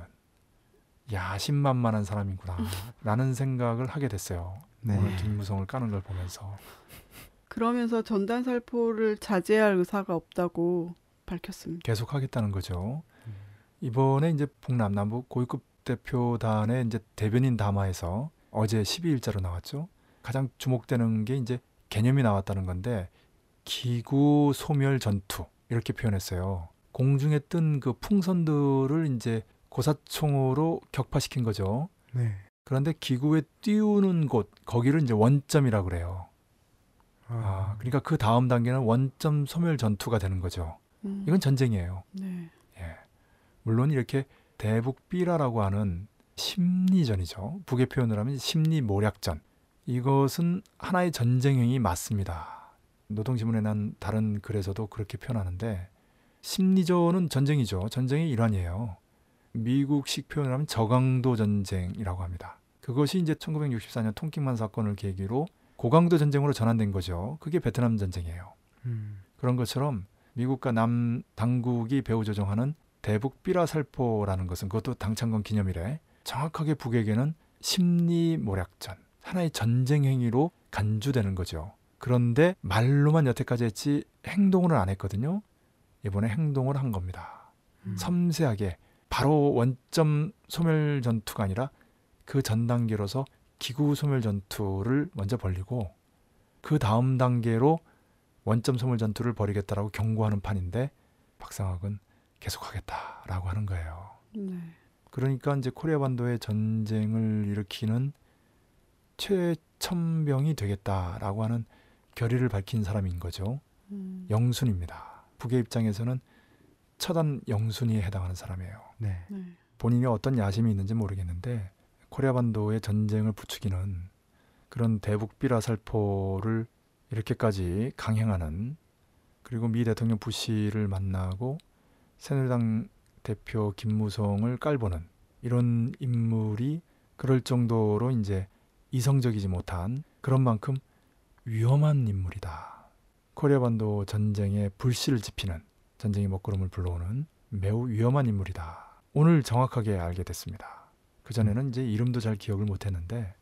야심만만한 사람이구나 라는 생각을 하게 됐어요. 네. 오늘 김무성을 까는 걸 보면서. 그러면서 전단 살포를 자제할 의사가 없다고 밝혔습니다. 계속 하겠다는 거죠. 이번에 이제 북남 남북 고위급 대표단의 이제 대변인 담화에서 어제 십이 일자로 나왔죠. 가장 주목되는 게 이제 개념이 나왔다는 건데 기구 소멸 전투 이렇게 표현했어요. 공중에 뜬 그 풍선들을 이제 고사총으로 격파시킨 거죠. 네. 그런데 기구에 띄우는 곳 거기를 이제 원점이라고 그래요. 아, 아, 그러니까 그 다음 단계는 원점 소멸 전투가 되는 거죠. 음. 이건 전쟁이에요. 네. 예. 물론 이렇게 대북 삐라라고 하는 심리전이죠. 북의 표현을 하면 심리 모략전. 이것은 하나의 전쟁행위 맞습니다. 노동신문에 난 다른 글에서도 그렇게 표현하는데 심리전은 전쟁이죠. 전쟁의 일환이에요. 미국식 표현을 하면 저강도 전쟁이라고 합니다. 그것이 이제 천구백육십사 년 통킹만 사건을 계기로 고강도 전쟁으로 전환된 거죠. 그게 베트남 전쟁이에요. 음. 그런 것처럼 미국과 남 당국이 배후 조정하는 대북 삐라 살포라는 것은 그것도 당창건 기념일에 정확하게 북에게는 심리 모략전, 하나의 전쟁 행위로 간주되는 거죠. 그런데 말로만 여태까지 했지 행동을 안 했거든요. 이번에 행동을 한 겁니다. 음. 섬세하게 바로 원점 소멸 전투가 아니라 그 전 단계로서 기구 소멸 전투를 먼저 벌이고 그 다음 단계로 원점 소멸 전투를 벌이겠다라고 경고하는 판인데 박상학은 계속하겠다라고 하는 거예요. 네. 그러니까 이제 코리아 반도의 전쟁을 일으키는 최첨병이 되겠다라고 하는 결의를 밝힌 사람인 거죠. 음. 영순입니다. 북의 입장에서는 처단 영순위에 해당하는 사람이에요. 네. 네. 본인이 어떤 야심이 있는지 모르겠는데 코리아 반도의 전쟁을 부추기는 그런 대북 삐라 살포를 이렇게까지 강행하는 그리고 미 대통령 부시를 만나고 새누리당 대표 김무성을 깔보는 이런 인물이 그럴 정도로 이제 이성적이지 못한 그런 만큼 위험한 인물이다. 코리아 반도 전쟁에 불씨를 지피는, 전쟁의 먹구름을 불러오는 매우 위험한 인물이다. 오늘 정확하게 알게 됐습니다. 그전에는 이제 이름도 잘 기억을 못했는데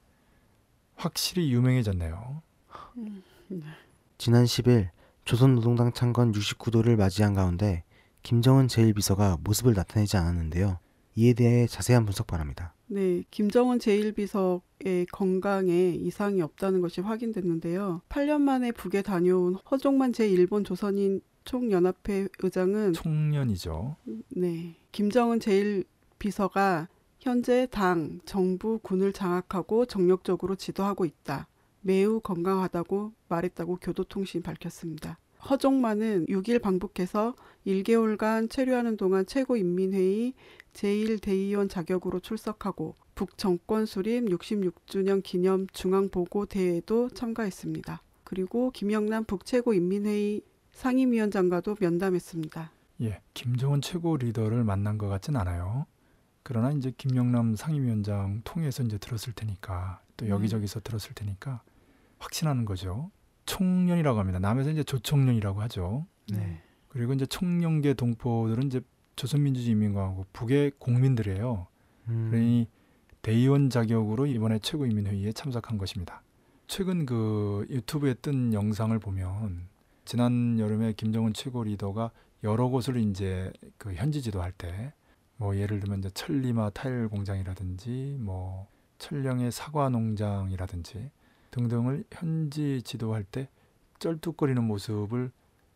확실히 유명해졌네요. 음, 네. 지난 십 일 조선노동당 창건 육십구 도를 맞이한 가운데 김정은 제일 비서가 모습을 나타내지 않았는데요. 이에 대해 자세한 분석 바랍니다. 네, 김정은 제일 비서의 건강에 이상이 없다는 것이 확인됐는데요. 팔 년 만에 북에 다녀온 허종만 제일본 조선인 총연합회 의장은 총련이죠. 네, 김정은 제일 비서가 현재 당, 정부, 군을 장악하고 정력적으로 지도하고 있다. 매우 건강하다고 말했다고 교도통신이 밝혔습니다. 허종만은 육 일 방북해서 일 개월간 체류하는 동안 최고인민회의 제일 대의원 자격으로 출석하고 북정권 수립 육십육 주년 기념 중앙보고대회에도 참가했습니다. 그리고 김영남 북최고인민회의 상임위원장과도 면담했습니다. 예, 김정은 최고 리더를 만난 것 같진 않아요. 그러나 이제 김영남 상임위원장 통해서 이제 들었을 테니까 또 여기저기서 들었을 테니까 확신하는 거죠. 총련이라고 합니다. 남에서 이제 조총련이라고 하죠. 네. 그리고 이제 총련계 동포들은 이제 조선민주주의인민공화국 북의 국민들이에요. 음, 그러니 대의원 자격으로 이번에 최고인민회의에 참석한 것입니다. 최근 그 유튜브에 뜬 영상을 보면 지난 여름에 김정은 최고 리더가 여러 곳을 이제 그 현지 지도할 때 뭐 예를 들면 이제 천리마 타일 공장이라든지 뭐 천령의 사과 농장이라든지 등등을 현지 지도할 때 쩔뚝거리는 모습을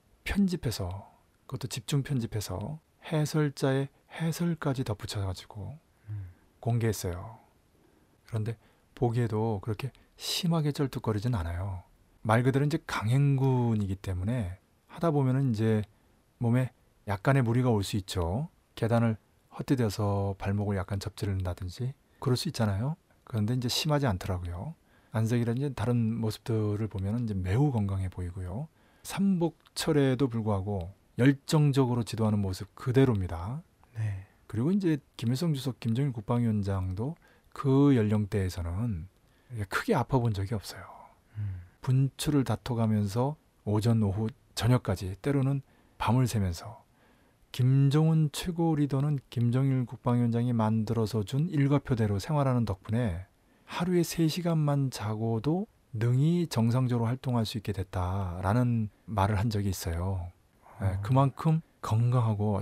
편집해서, 그것도 집중 편집해서 해설자의 해설까지 덧붙여가지고 음. 공개했어요. 그런데 보기에도 그렇게 심하게 쩔뚝거리진 않아요. 말 그대로 이제 강행군이기 때문에 하다 보면은 이제 몸에 약간의 무리가 올 수 있죠. 계단을 헛디뎌서 발목을 약간 접지른다든지 그럴 수 있잖아요. 그런데 이제 심하지 않더라고요. 안색이라든지 다른 모습들을 보면 이제 매우 건강해 보이고요. 삼복철에도 불구하고 열정적으로 지도하는 모습 그대로입니다. 네. 그리고 이제 김일성 주석, 김정일 국방위원장도 그 연령대에서는 크게 아파 본 적이 없어요. 음, 분출을 다퉈가면서 오전, 오후, 저녁까지 때로는 밤을 새면서 김정은 최고 리더는 김정일 국방위원장이 만들어서 준 일과표대로 생활하는 덕분에 하루에 세 시간만 자고도 능히 정상적으로 활동할 수 있게 됐다라는 말을 한 적이 있어요. 네, 그만큼 건강하고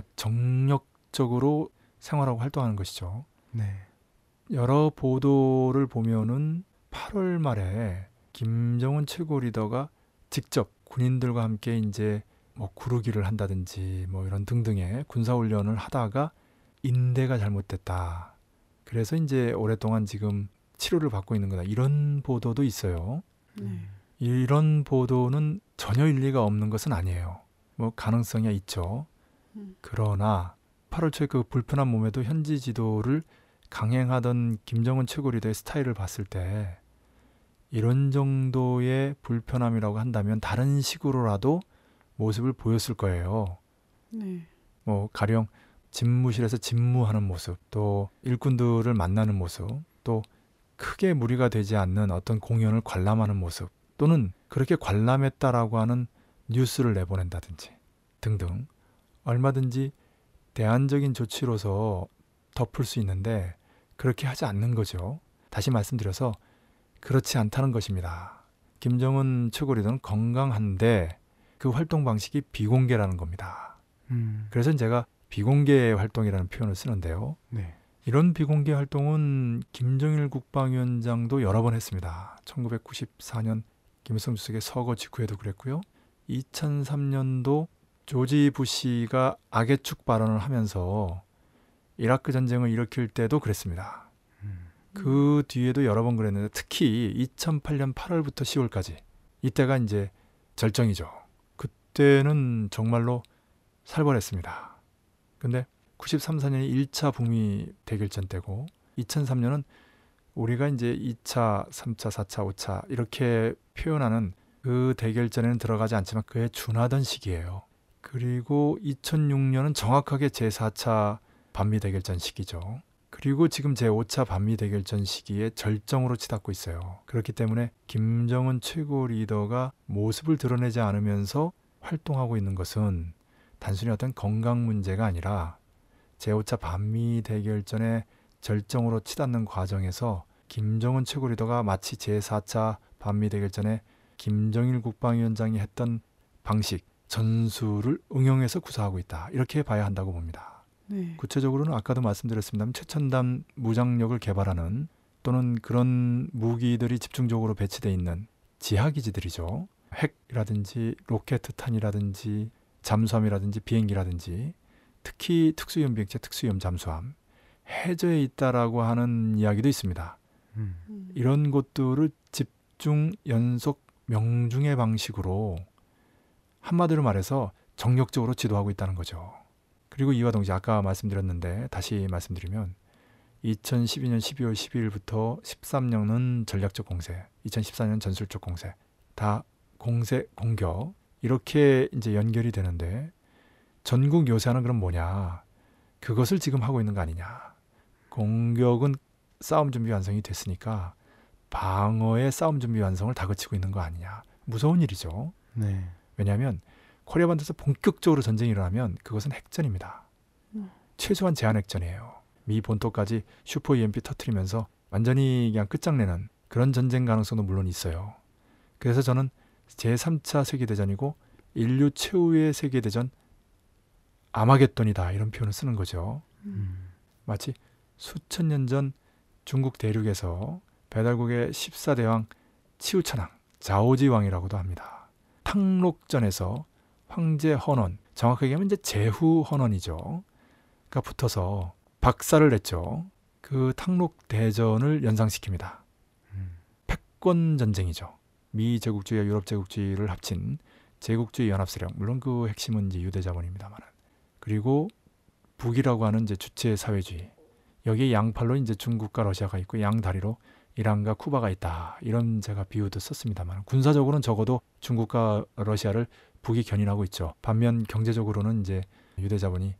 정력적으로 생활하고 활동하는 것이죠. 네. 여러 보도를 보면은 팔월 말에 김정은 최고 리더가 직접 군인들과 함께 이제 뭐 구르기를 한다든지 뭐 이런 등등의 군사훈련을 하다가 인대가 잘못됐다. 그래서 이제 오랫동안 지금 치료를 받고 있는 거다. 이런 보도도 있어요. 네. 이런 보도는 전혀 일리가 없는 것은 아니에요. 뭐 가능성이 있죠. 음. 그러나 팔월 초에 그 불편한 몸에도 현지 지도를 강행하던 김정은 최고 리더의 스타일을 봤을 때 이런 정도의 불편함이라고 한다면 다른 식으로라도 모습을 보였을 거예요. 네. 뭐 가령 집무실에서 집무하는 모습, 또 일꾼들을 만나는 모습, 또 크게 무리가 되지 않는 어떤 공연을 관람하는 모습, 또는 그렇게 관람했다라고 하는 뉴스를 내보낸다든지 등등 얼마든지 대안적인 조치로서 덮을 수 있는데 그렇게 하지 않는 거죠. 다시 말씀드려서 그렇지 않다는 것입니다. 김정은 최고 리더는 건강한데 그 활동 방식이 비공개라는 겁니다. 음, 그래서 제가 비공개 활동이라는 표현을 쓰는데요. 네. 이런 비공개 활동은 김정일 국방위원장도 여러 번 했습니다. 천구백구십사 년 김일성 주석의 서거 직후에도 그랬고요. 이천삼 년도 조지 부시가 악의 축 발언을 하면서 이라크 전쟁을 일으킬 때도 그랬습니다. 음, 그 뒤에도 여러 번 그랬는데 특히 이천팔 년 팔월부터 시월까지 이때가 이제 절정이죠. 그때는 정말로 살벌했습니다. 근데 구십삼, 사 년이 일 차 북미 대결전 때고 이천삼 년은 우리가 이제 이 차, 삼 차, 사 차, 오 차 이렇게 표현하는 그 대결전에는 들어가지 않지만 그에 준하던 시기예요. 그리고 이천육 년은 정확하게 제사 차 반미 대결전 시기죠. 그리고 지금 제오 차 반미 대결전 시기에 절정으로 치닫고 있어요. 그렇기 때문에 김정은 최고 리더가 모습을 드러내지 않으면서 활동하고 있는 것은 단순히 어떤 건강 문제가 아니라 제오 차 반미 대결전의 절정으로 치닫는 과정에서 김정은 최고 리더가 마치 제사 차 반미 대결전에 김정일 국방위원장이 했던 방식, 전술을 응용해서 구사하고 있다. 이렇게 봐야 한다고 봅니다. 네. 구체적으로는 아까도 말씀드렸습니다만 최첨단 무장력을 개발하는 또는 그런 무기들이 집중적으로 배치되어 있는 지하기지들이죠. 핵이라든지 로켓탄이라든지 잠수함이라든지 비행기라든지 특히 특수위험 비행체, 특수위험 잠수함, 해저에 있다라고 하는 이야기도 있습니다. 음. 음. 이런 것들을 집중, 연속, 명중의 방식으로 한마디로 말해서 정력적으로 지도하고 있다는 거죠. 그리고 이와 동시에 아까 말씀드렸는데 다시 말씀드리면 이천십이 년 십이월 십이일부터 십삼 년은 전략적 공세, 이천십사 년 전술적 공세, 다 공세, 공격 이렇게 이제 연결이 되는데 전국 요새는 그럼 뭐냐? 그것을 지금 하고 있는 거 아니냐? 공격은 싸움 준비 완성이 됐으니까 방어의 싸움 준비 완성을 다그치고 있는 거 아니냐? 무서운 일이죠. 네. 왜냐하면 코리아 반도에서 본격적으로 전쟁이 일어나면 그것은 핵전입니다. 음. 최소한 제한 핵전이에요. 미 본토까지 슈퍼 이엠피 터트리면서 완전히 그냥 끝장내는 그런 전쟁 가능성도 물론 있어요. 그래서 저는 제삼 차 세계대전이고 인류 최후의 세계대전 아마겟돈이다 이런 표현을 쓰는 거죠. 음. 마치 수천 년 전 중국 대륙에서 배달국의 십사 대왕 치우천왕 자오지 왕이라고도 합니다. 탕록전에서 황제 헌원, 정확하게 하면 이제 제후 헌원이죠. 가 붙어서 박살을 냈죠. 그 탕록 대전을 연상시킵니다. 음. 패권 전쟁이죠. 미 제국주의와 유럽 제국주의를 합친 제국주의 연합세력, 물론 그 핵심은 이제 유대자본입니다만, 그리고 북이라고 하는 이제 주체 사회주의. 여기에 양팔로 이제 중국과 러시아가 있고 양다리로 이란과 쿠바가 있다. 이런 제가 비유도 썼습니다만 군사적으로는 적어도 중국과 러시아를 북이 견인하고 있죠. 반면 경제적으로는 이제 유대자본이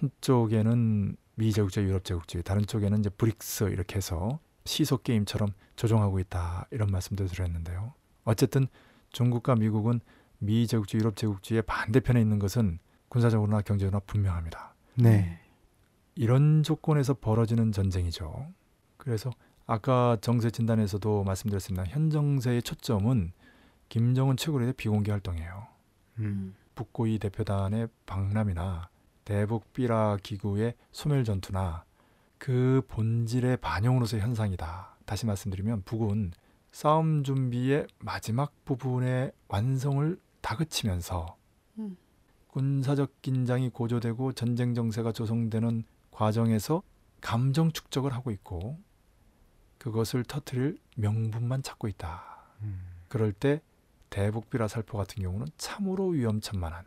한쪽에는 미제국주의, 유럽 제국주의, 다른 쪽에는 이제 브릭스 이렇게 해서 시소 게임처럼 조종하고 있다. 이런 말씀도 드렸는데요. 어쨌든 중국과 미국은 미제국주의, 유럽 제국주의의 반대편에 있는 것은 군사적으로나 경제적으로나 분명합니다. 네. 이런 조건에서 벌어지는 전쟁이죠. 그래서 아까 정세 진단에서도 말씀드렸습니다. 현 정세의 초점은 김정은 최고리의 비공개 활동이에요. 음. 북고위 대표단의 방남이나 대북 삐라 기구의 소멸 전투나 그 본질의 반영으로서의 현상이다. 다시 말씀드리면 북은 싸움 준비의 마지막 부분의 완성을 다그치면서 음. 군사적 긴장이 고조되고 전쟁 정세가 조성되는 과정에서 감정 축적을 하고 있고 그것을 터뜨릴 명분만 찾고 있다. 음. 그럴 때 대북 삐라 살포 같은 경우는 참으로 위험천만한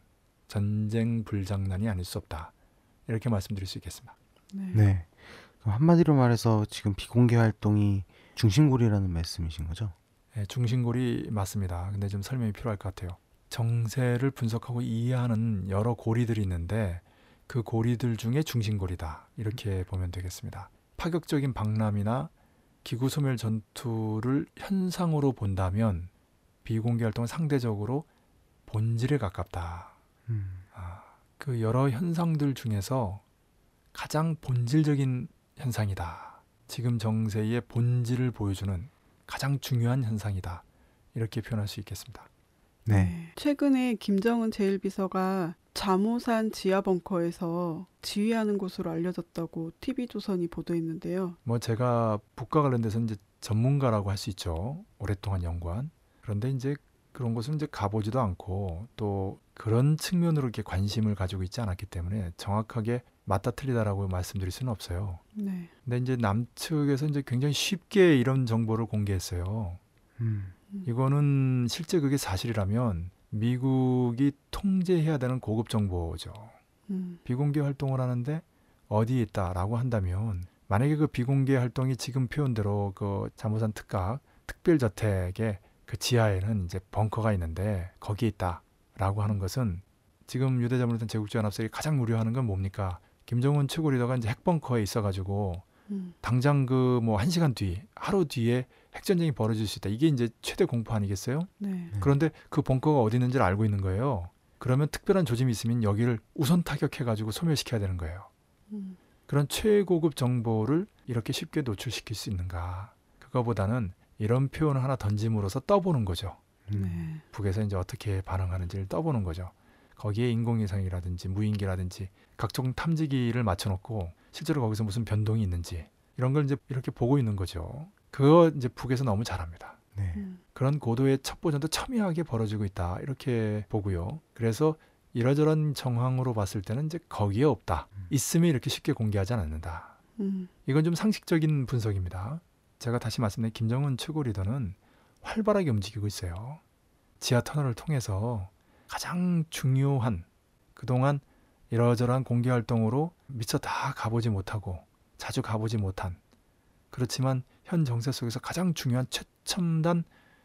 전쟁 불장난이 아닐 수 없다. 이렇게 말씀드릴 수 있겠습니다. 네. 네. 그럼 한마디로 말해서 지금 비공개 활동이 중심골이라는 말씀이신 거죠? 네, 중심골이 맞습니다. 근데 좀 설명이 필요할 것 같아요. 정세를 분석하고 이해하는 여러 고리들이 있는데 그 고리들 중에 중심골이다. 이렇게 보면 되겠습니다. 파격적인 방남이나 기구 소멸 전투를 현상으로 본다면 비공개 활동은 상대적으로 본질에 가깝다. 음. 아, 그 여러 현상들 중에서 가장 본질적인 현상이다. 지금 정세의 본질을 보여주는 가장 중요한 현상이다. 이렇게 표현할 수 있겠습니다. 네. 최근에 김정은 제일 비서가 잠오산 지하 벙커에서 지휘하는 곳으로 알려졌다고 티비조선이 보도했는데요. 뭐 제가 북과 관련돼서 이제 전문가라고 할 수 있죠. 오랫동안 연구한. 그런데 이제 그런 곳은 이제 가보지도 않고 또 그런 측면으로 이렇게 관심을 가지고 있지 않았기 때문에 정확하게 맞다 틀리다라고 말씀드릴 수는 없어요. 네. 근데 이제 남측에서 이제 굉장히 쉽게 이런 정보를 공개했어요. 음. 이거는 실제 그게 사실이라면 미국이 통제해야 되는 고급 정보죠. 음. 비공개 활동을 하는데 어디에 있다라고 한다면 만약에 그 비공개 활동이 지금 표현대로 그 잠오산 특각 특별저택의 그 지하에는 이제 벙커가 있는데 거기에 있다라고 하는 것은 지금 유대자본이든 제국주의연합색이 가장 우려하는 건 뭡니까? 김정은 최고 리더가 이제 핵벙커에 있어가지고 음. 당장 그 뭐 한 시간 뒤, 하루 뒤에 핵전쟁이 벌어질 수 있다. 이게 이제 최대 공포 아니겠어요? 네. 그런데 그 벙커가 어디 있는지를 알고 있는 거예요. 그러면 특별한 조짐이 있으면 여기를 우선 타격해가지고 소멸시켜야 되는 거예요. 음. 그런 최고급 정보를 이렇게 쉽게 노출시킬 수 있는가? 그거보다는 이런 표현을 하나 던짐으로써 떠보는 거죠. 네. 북에서 이제 어떻게 반응하는지를 떠보는 거죠. 거기에 인공위성이라든지 무인기라든지 각종 탐지기를 맞춰놓고 실제로 거기서 무슨 변동이 있는지 이런 걸 이제 이렇게 보고 있는 거죠. 그거 이제 북에서 너무 잘합니다. 네. 음. 그런 고도의 첩보전도 첨예하게 벌어지고 있다 이렇게 보고요. 그래서 이러저런 정황으로 봤을 때는 이제 거기에 없다. 있으면 이렇게 쉽게 공개하지 않는다. 음. 이건 좀 상식적인 분석입니다. 제가 다시 말씀드린 김정은 최고 리더는 활발하게 움직이고 있어요. 지하 터널을 통해서 가장 중요한 그동안 이러저러한 공개 활동으로 미처 다 가보지 못하고 자주 가보지 못한 그렇지만 현 정세 속에서 가장 중요한 최첨단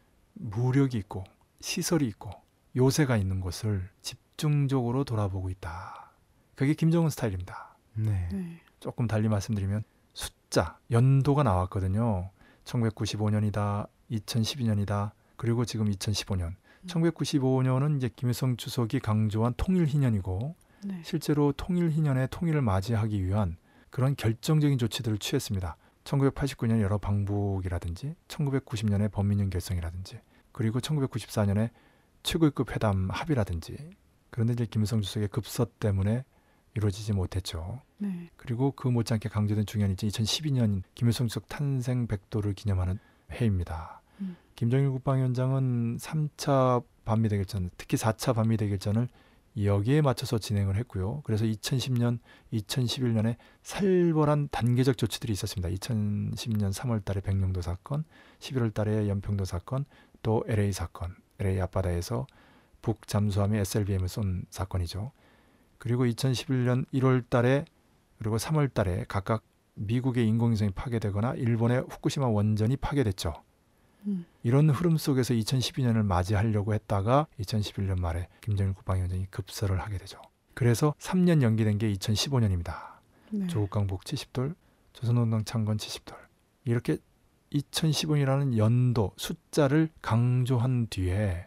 무력이 있고 시설이 있고 요새가 있는 곳을 집중적으로 돌아보고 있다. 그게 김정은 스타일입니다. 네. 네. 조금 달리 말씀드리면 숫자, 연도가 나왔거든요. 천구백구십오 년이다, 이천십이 년이다, 그리고 지금 이천십오 년. 천구백구십오 년은 이제 김일성 주석이 강조한 통일희년이고 네. 실제로 통일희년의 통일을 맞이하기 위한 그런 결정적인 조치들을 취했습니다. 천구백팔십구 년에 여러 방북이라든지 천구백구십 년에 범민련 결성이라든지 그리고 천구백구십사 년에 최고위급 회담 합의라든지 그런데 이제 김일성 주석의 급서 때문에 이루어지지 못했죠. 네. 그리고 그 못지않게 강조된 중요한 이제 이천십이 년 김일성 주석 탄생 백도를 기념하는 해입니다. 음. 김정일 국방위원장은 삼 차 반미 대결전, 특히 사 차 반미 대결전을 여기에 맞춰서 진행을 했고요. 그래서 이천십 년, 이천십일 년에 살벌한 단계적 조치들이 있었습니다. 이천십 년 삼월 달에 백령도 사건, 십일월 달에 연평도 사건, 또 엘에이 사건, 엘에이 앞바다에서 북 잠수함이 에스엘비엠을 쏜 사건이죠. 그리고 이천십일 년 일월 달에 그리고 삼월 달에 각각 미국의 인공위성이 파괴되거나 일본의 후쿠시마 원전이 파괴됐죠. 음. 이런 흐름 속에서 이천십이 년을 맞이하려고 했다가 이천십일 년 말에 김정일 국방위원장이 급서를 하게 되죠. 그래서 삼 년 연기된 게 이천십오 년입니다. 네. 조국 강복 칠십 돌, 조선운동 창건 칠십 돌. 이렇게 이천십오 년이라는 연도, 숫자를 강조한 뒤에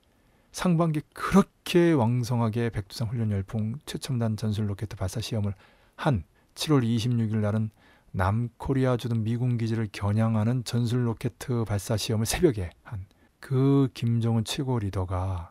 상반기 그렇게 왕성하게 백두산 훈련 열풍 최첨단 전술 로켓 발사 시험을 한 칠월 이십육일 날은 남코리아 주둔 미군 기지를 겨냥하는 전술 로켓 발사 시험을 새벽에 한 그 김정은 최고 리더가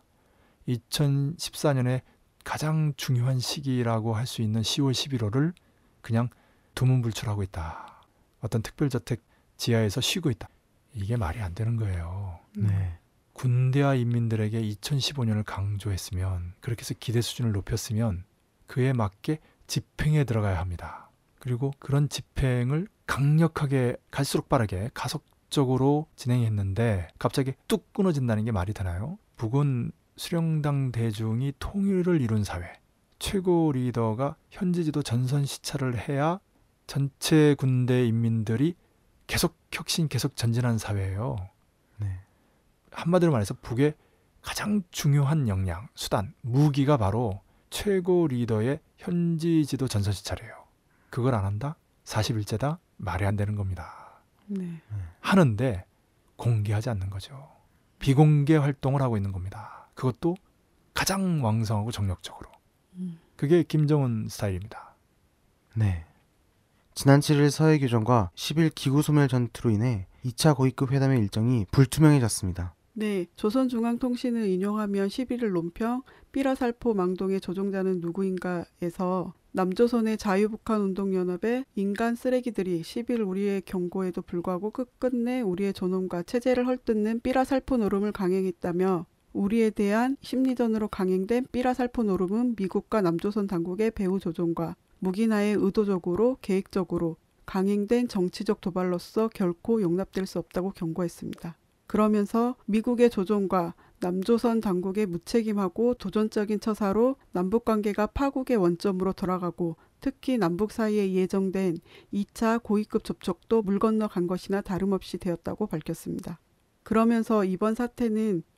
이천십사 년에 가장 중요한 시기라고 할 수 있는 시월 십일호를 그냥 두문불출하고 있다. 어떤 특별저택 지하에서 쉬고 있다. 이게 말이 안 되는 거예요. 네. 군대와 인민들에게 이천십오 년을 강조했으면 그렇게 해서 기대 수준을 높였으면 그에 맞게 집행에 들어가야 합니다. 그리고 그런 집행을 강력하게 갈수록 빠르게 가속적으로 진행했는데 갑자기 뚝 끊어진다는 게 말이 되나요? 북은 수령당 대중이 통일을 이룬 사회, 최고 리더가 현지 지도 전선 시찰을 해야 전체 군대 인민들이 계속 혁신, 계속 전진하는 사회예요. 네. 한마디로 말해서 북의 가장 중요한 역량, 수단, 무기가 바로 최고 리더의 현지 지도 전선 시찰이에요. 그걸 안 한다? 사십일제다? 말이 안 되는 겁니다. 네. 하는데 공개하지 않는 거죠. 비공개 활동을 하고 있는 겁니다. 그것도 가장 왕성하고 정력적으로. 음. 그게 김정은 스타일입니다. 네. 지난 칠일 서해 교전과 십일 기구 소멸 전투로 인해 이 차 고위급 회담의 일정이 불투명해졌습니다. 네, 조선중앙통신을 인용하면 십일 일 논평 삐라살포 망동의 조종자는 누구인가에서 남조선의 자유북한운동연합의 인간 쓰레기들이 십일 우리의 경고에도 불구하고 끝끝내 우리의 존엄과 체제를 헐뜯는 삐라살포 노름을 강행했다며 우리에 대한 심리전으로 강행된 삐라살포 노름은 미국과 남조선 당국의 배후 조종과 무기나에 의도적으로 계획적으로 강행된 정치적 도발로서 결코 용납될 수 없다고 경고했습니다. 그러면서 미국의 조종과 남조선 당국의 무책임하고 도전적인 처사로 남북관계가 파국의 원점으로 돌아가고 특히 남북 사이에 예정된 이 차 고위급 접촉도 물 건너간 것이나 다름없이 되었다고 밝혔습니다. 그러면서 이번 사태는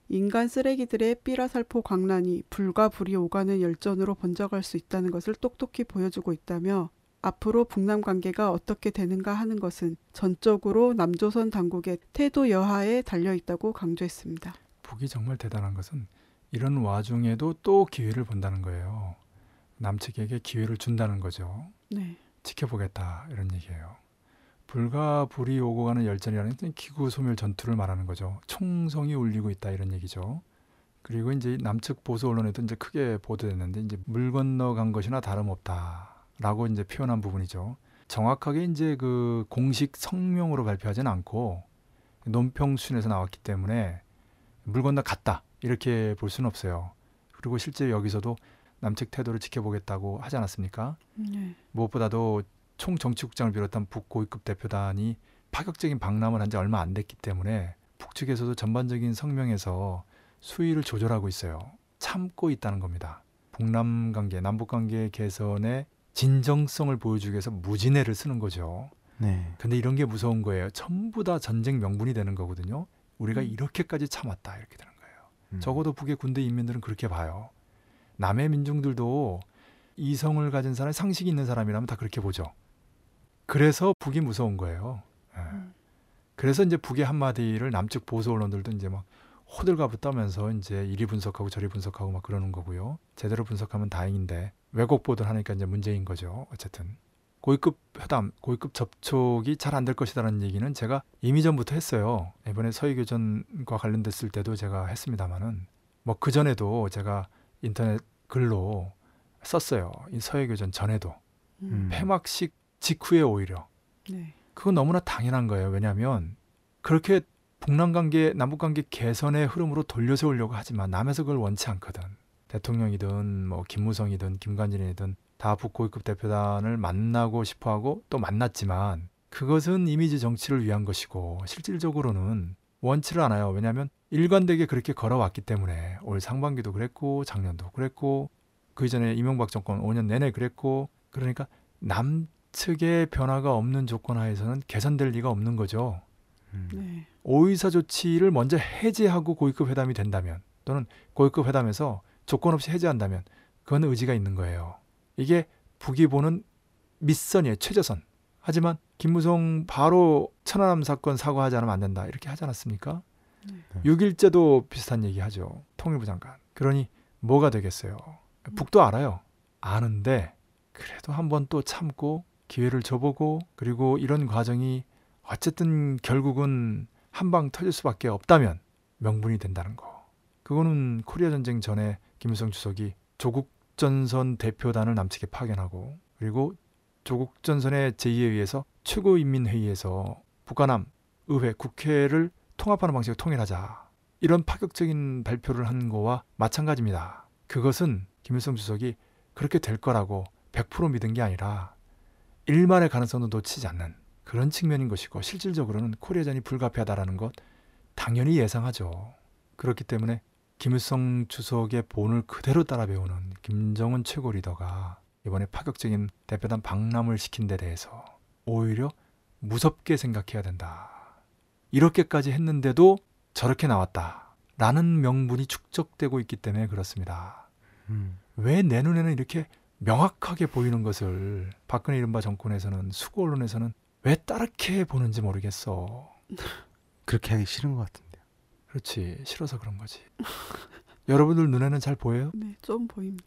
인간 쓰레기들의 삐라살포 광란이 불과 불이 오가는 열전으로 번져갈 수 있다는 것을 똑똑히 보여주고 있다며 앞으로 북남 관계가 어떻게 되는가 하는 것은 전적으로 남조선 당국의 태도 여하에 달려있다고 강조했습니다. 북이 정말 대단한 것은 이런 와중에도 또 기회를 본다는 거예요. 남측에게 기회를 준다는 거죠. 네. 지켜보겠다 이런 얘기예요. 불과 불이 오고 가는 열전이라는 건 기구 소멸 전투를 말하는 거죠. 총성이 울리고 있다 이런 얘기죠. 그리고 이제 남측 보수 언론에도 이제 크게 보도됐는데 이제 물 건너간 것이나 다름없다라고 이제 표현한 부분이죠. 정확하게 이제 그 공식 성명으로 발표하지는 않고 논평순에서 나왔기 때문에 물 건너갔다 이렇게 볼 수는 없어요. 그리고 실제 여기서도 남측 태도를 지켜보겠다고 하지 않았습니까? 네. 무엇보다도 총정치국장을 비롯한 북고위급 대표단이 파격적인 방남을 한 지 얼마 안 됐기 때문에 북측에서도 전반적인 성명에서 수위를 조절하고 있어요. 참고 있다는 겁니다. 북남 관계, 남북 관계 개선의 진정성을 보여주기 위해서 무진해를 쓰는 거죠. 네. 근데 이런 게 무서운 거예요. 전부 다 전쟁 명분이 되는 거거든요. 우리가 음. 이렇게까지 참았다 이렇게 되는 거예요. 음. 적어도 북의 군대 인민들은 그렇게 봐요. 남의 민중들도 이성을 가진 사람, 상식이 있는 사람이라면 다 그렇게 보죠. 그래서 북이 무서운 거예요. 예. 음. 그래서 이제 북의 한마디를 남측 보수 언론들도 이제 막 호들갑을 떠면서 이제 이리 분석하고 저리 분석하고 막 그러는 거고요. 제대로 분석하면 다행인데 왜곡 보도를 하니까 이제 문제인 거죠. 어쨌든 고위급 회담, 고위급 접촉이 잘 안 될 것이다라는 얘기는 제가 이미 전부터 했어요. 이번에 서해교전과 관련됐을 때도 제가 했습니다마는 뭐 그 전에도 제가 인터넷 글로 썼어요. 이 서해교전 전에도 음. 폐막식 직후에 오히려 네. 그건 너무나 당연한 거예요. 왜냐하면 그렇게 북남 관계, 남북 관계 개선의 흐름으로 돌려세우려고 하지만 남에서 그걸 원치 않거든. 대통령이든 뭐 김무성이든 김관진이든 다 북고위급 대표단을 만나고 싶어하고 또 만났지만 그것은 이미지 정치를 위한 것이고 실질적으로는 원치를 않아요. 왜냐하면 일관되게 그렇게 걸어왔기 때문에 올 상반기도 그랬고 작년도 그랬고 그 이전에 이명박 정권 오 년 내내 그랬고 그러니까 남측의 변화가 없는 조건 하에서는 개선될 리가 없는 거죠. 음. 네. 오의사 조치를 먼저 해제하고 고위급 회담이 된다면 또는 고위급 회담에서 조건 없이 해제한다면 그건 의지가 있는 거예요. 이게 북이 보는 밑선이에요. 최저선. 하지만 김무성 바로 천안함 사건 사과하지 않으면 안 된다. 이렇게 하지 않았습니까? 네. 육 일째도 비슷한 얘기하죠. 통일부 장관. 그러니 뭐가 되겠어요. 북도 알아요. 아는데 그래도 한번 또 참고 기회를 줘보고 그리고 이런 과정이 어쨌든 결국은 한방 터질 수밖에 없다면 명분이 된다는 거. 그거는 코리아 전쟁 전에 김일성 주석이 조국 전선 대표단을 남측에 파견하고 그리고 조국 전선의 제의에 의해서 최고인민회의에서 북한남 의회 국회를 통합하는 방식으로 통일하자 이런 파격적인 발표를 한 거와 마찬가지입니다. 그것은 김일성 주석이 그렇게 될 거라고 백 퍼센트 믿은 게 아니라 일말의 가능성도 놓치지 않는 그런 측면인 것이고 실질적으로는 코리아전이 불가피하다라는 것 당연히 예상하죠. 그렇기 때문에 김일성 주석의 본을 그대로 따라 배우는 김정은 최고 리더가 이번에 파격적인 대표단 방남을 시킨 데 대해서 오히려 무섭게 생각해야 된다. 이렇게까지 했는데도 저렇게 나왔다라는 명분이 축적되고 있기 때문에 그렇습니다. 음. 왜 내 눈에는 이렇게 명확하게 보이는 것을 박근혜 이른바 정권에서는 수구 언론에서는 왜 따르게 보는지 모르겠어. 그렇게 하기 싫은 것 같은데요. 그렇지. 싫어서 그런 거지. 여러분들 눈에는 잘 보여요? 네, 좀 보입니다.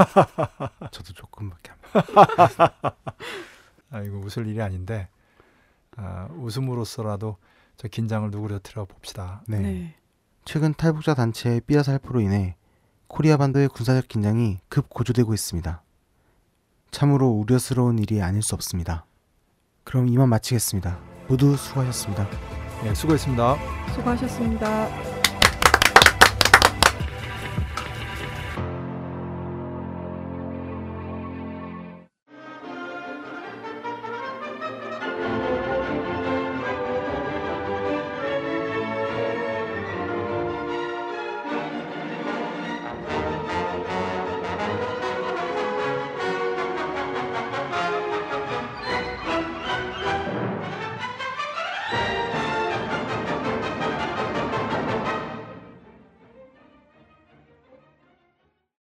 저도 조금밖에 안 보여요. 아이고 웃을 일이 아닌데 아, 웃음으로써라도 저 긴장을 누그러뜨려 봅시다. 네. 네. 최근 탈북자 단체의 삐라 살포로 인해 코리아 반도의 군사적 긴장이 급 고조되고 있습니다. 참으로 우려스러운 일이 아닐 수 없습니다. 그럼 이만 마치겠습니다. 모두 수고하셨습니다. 네, 수고했습니다. 수고하셨습니다.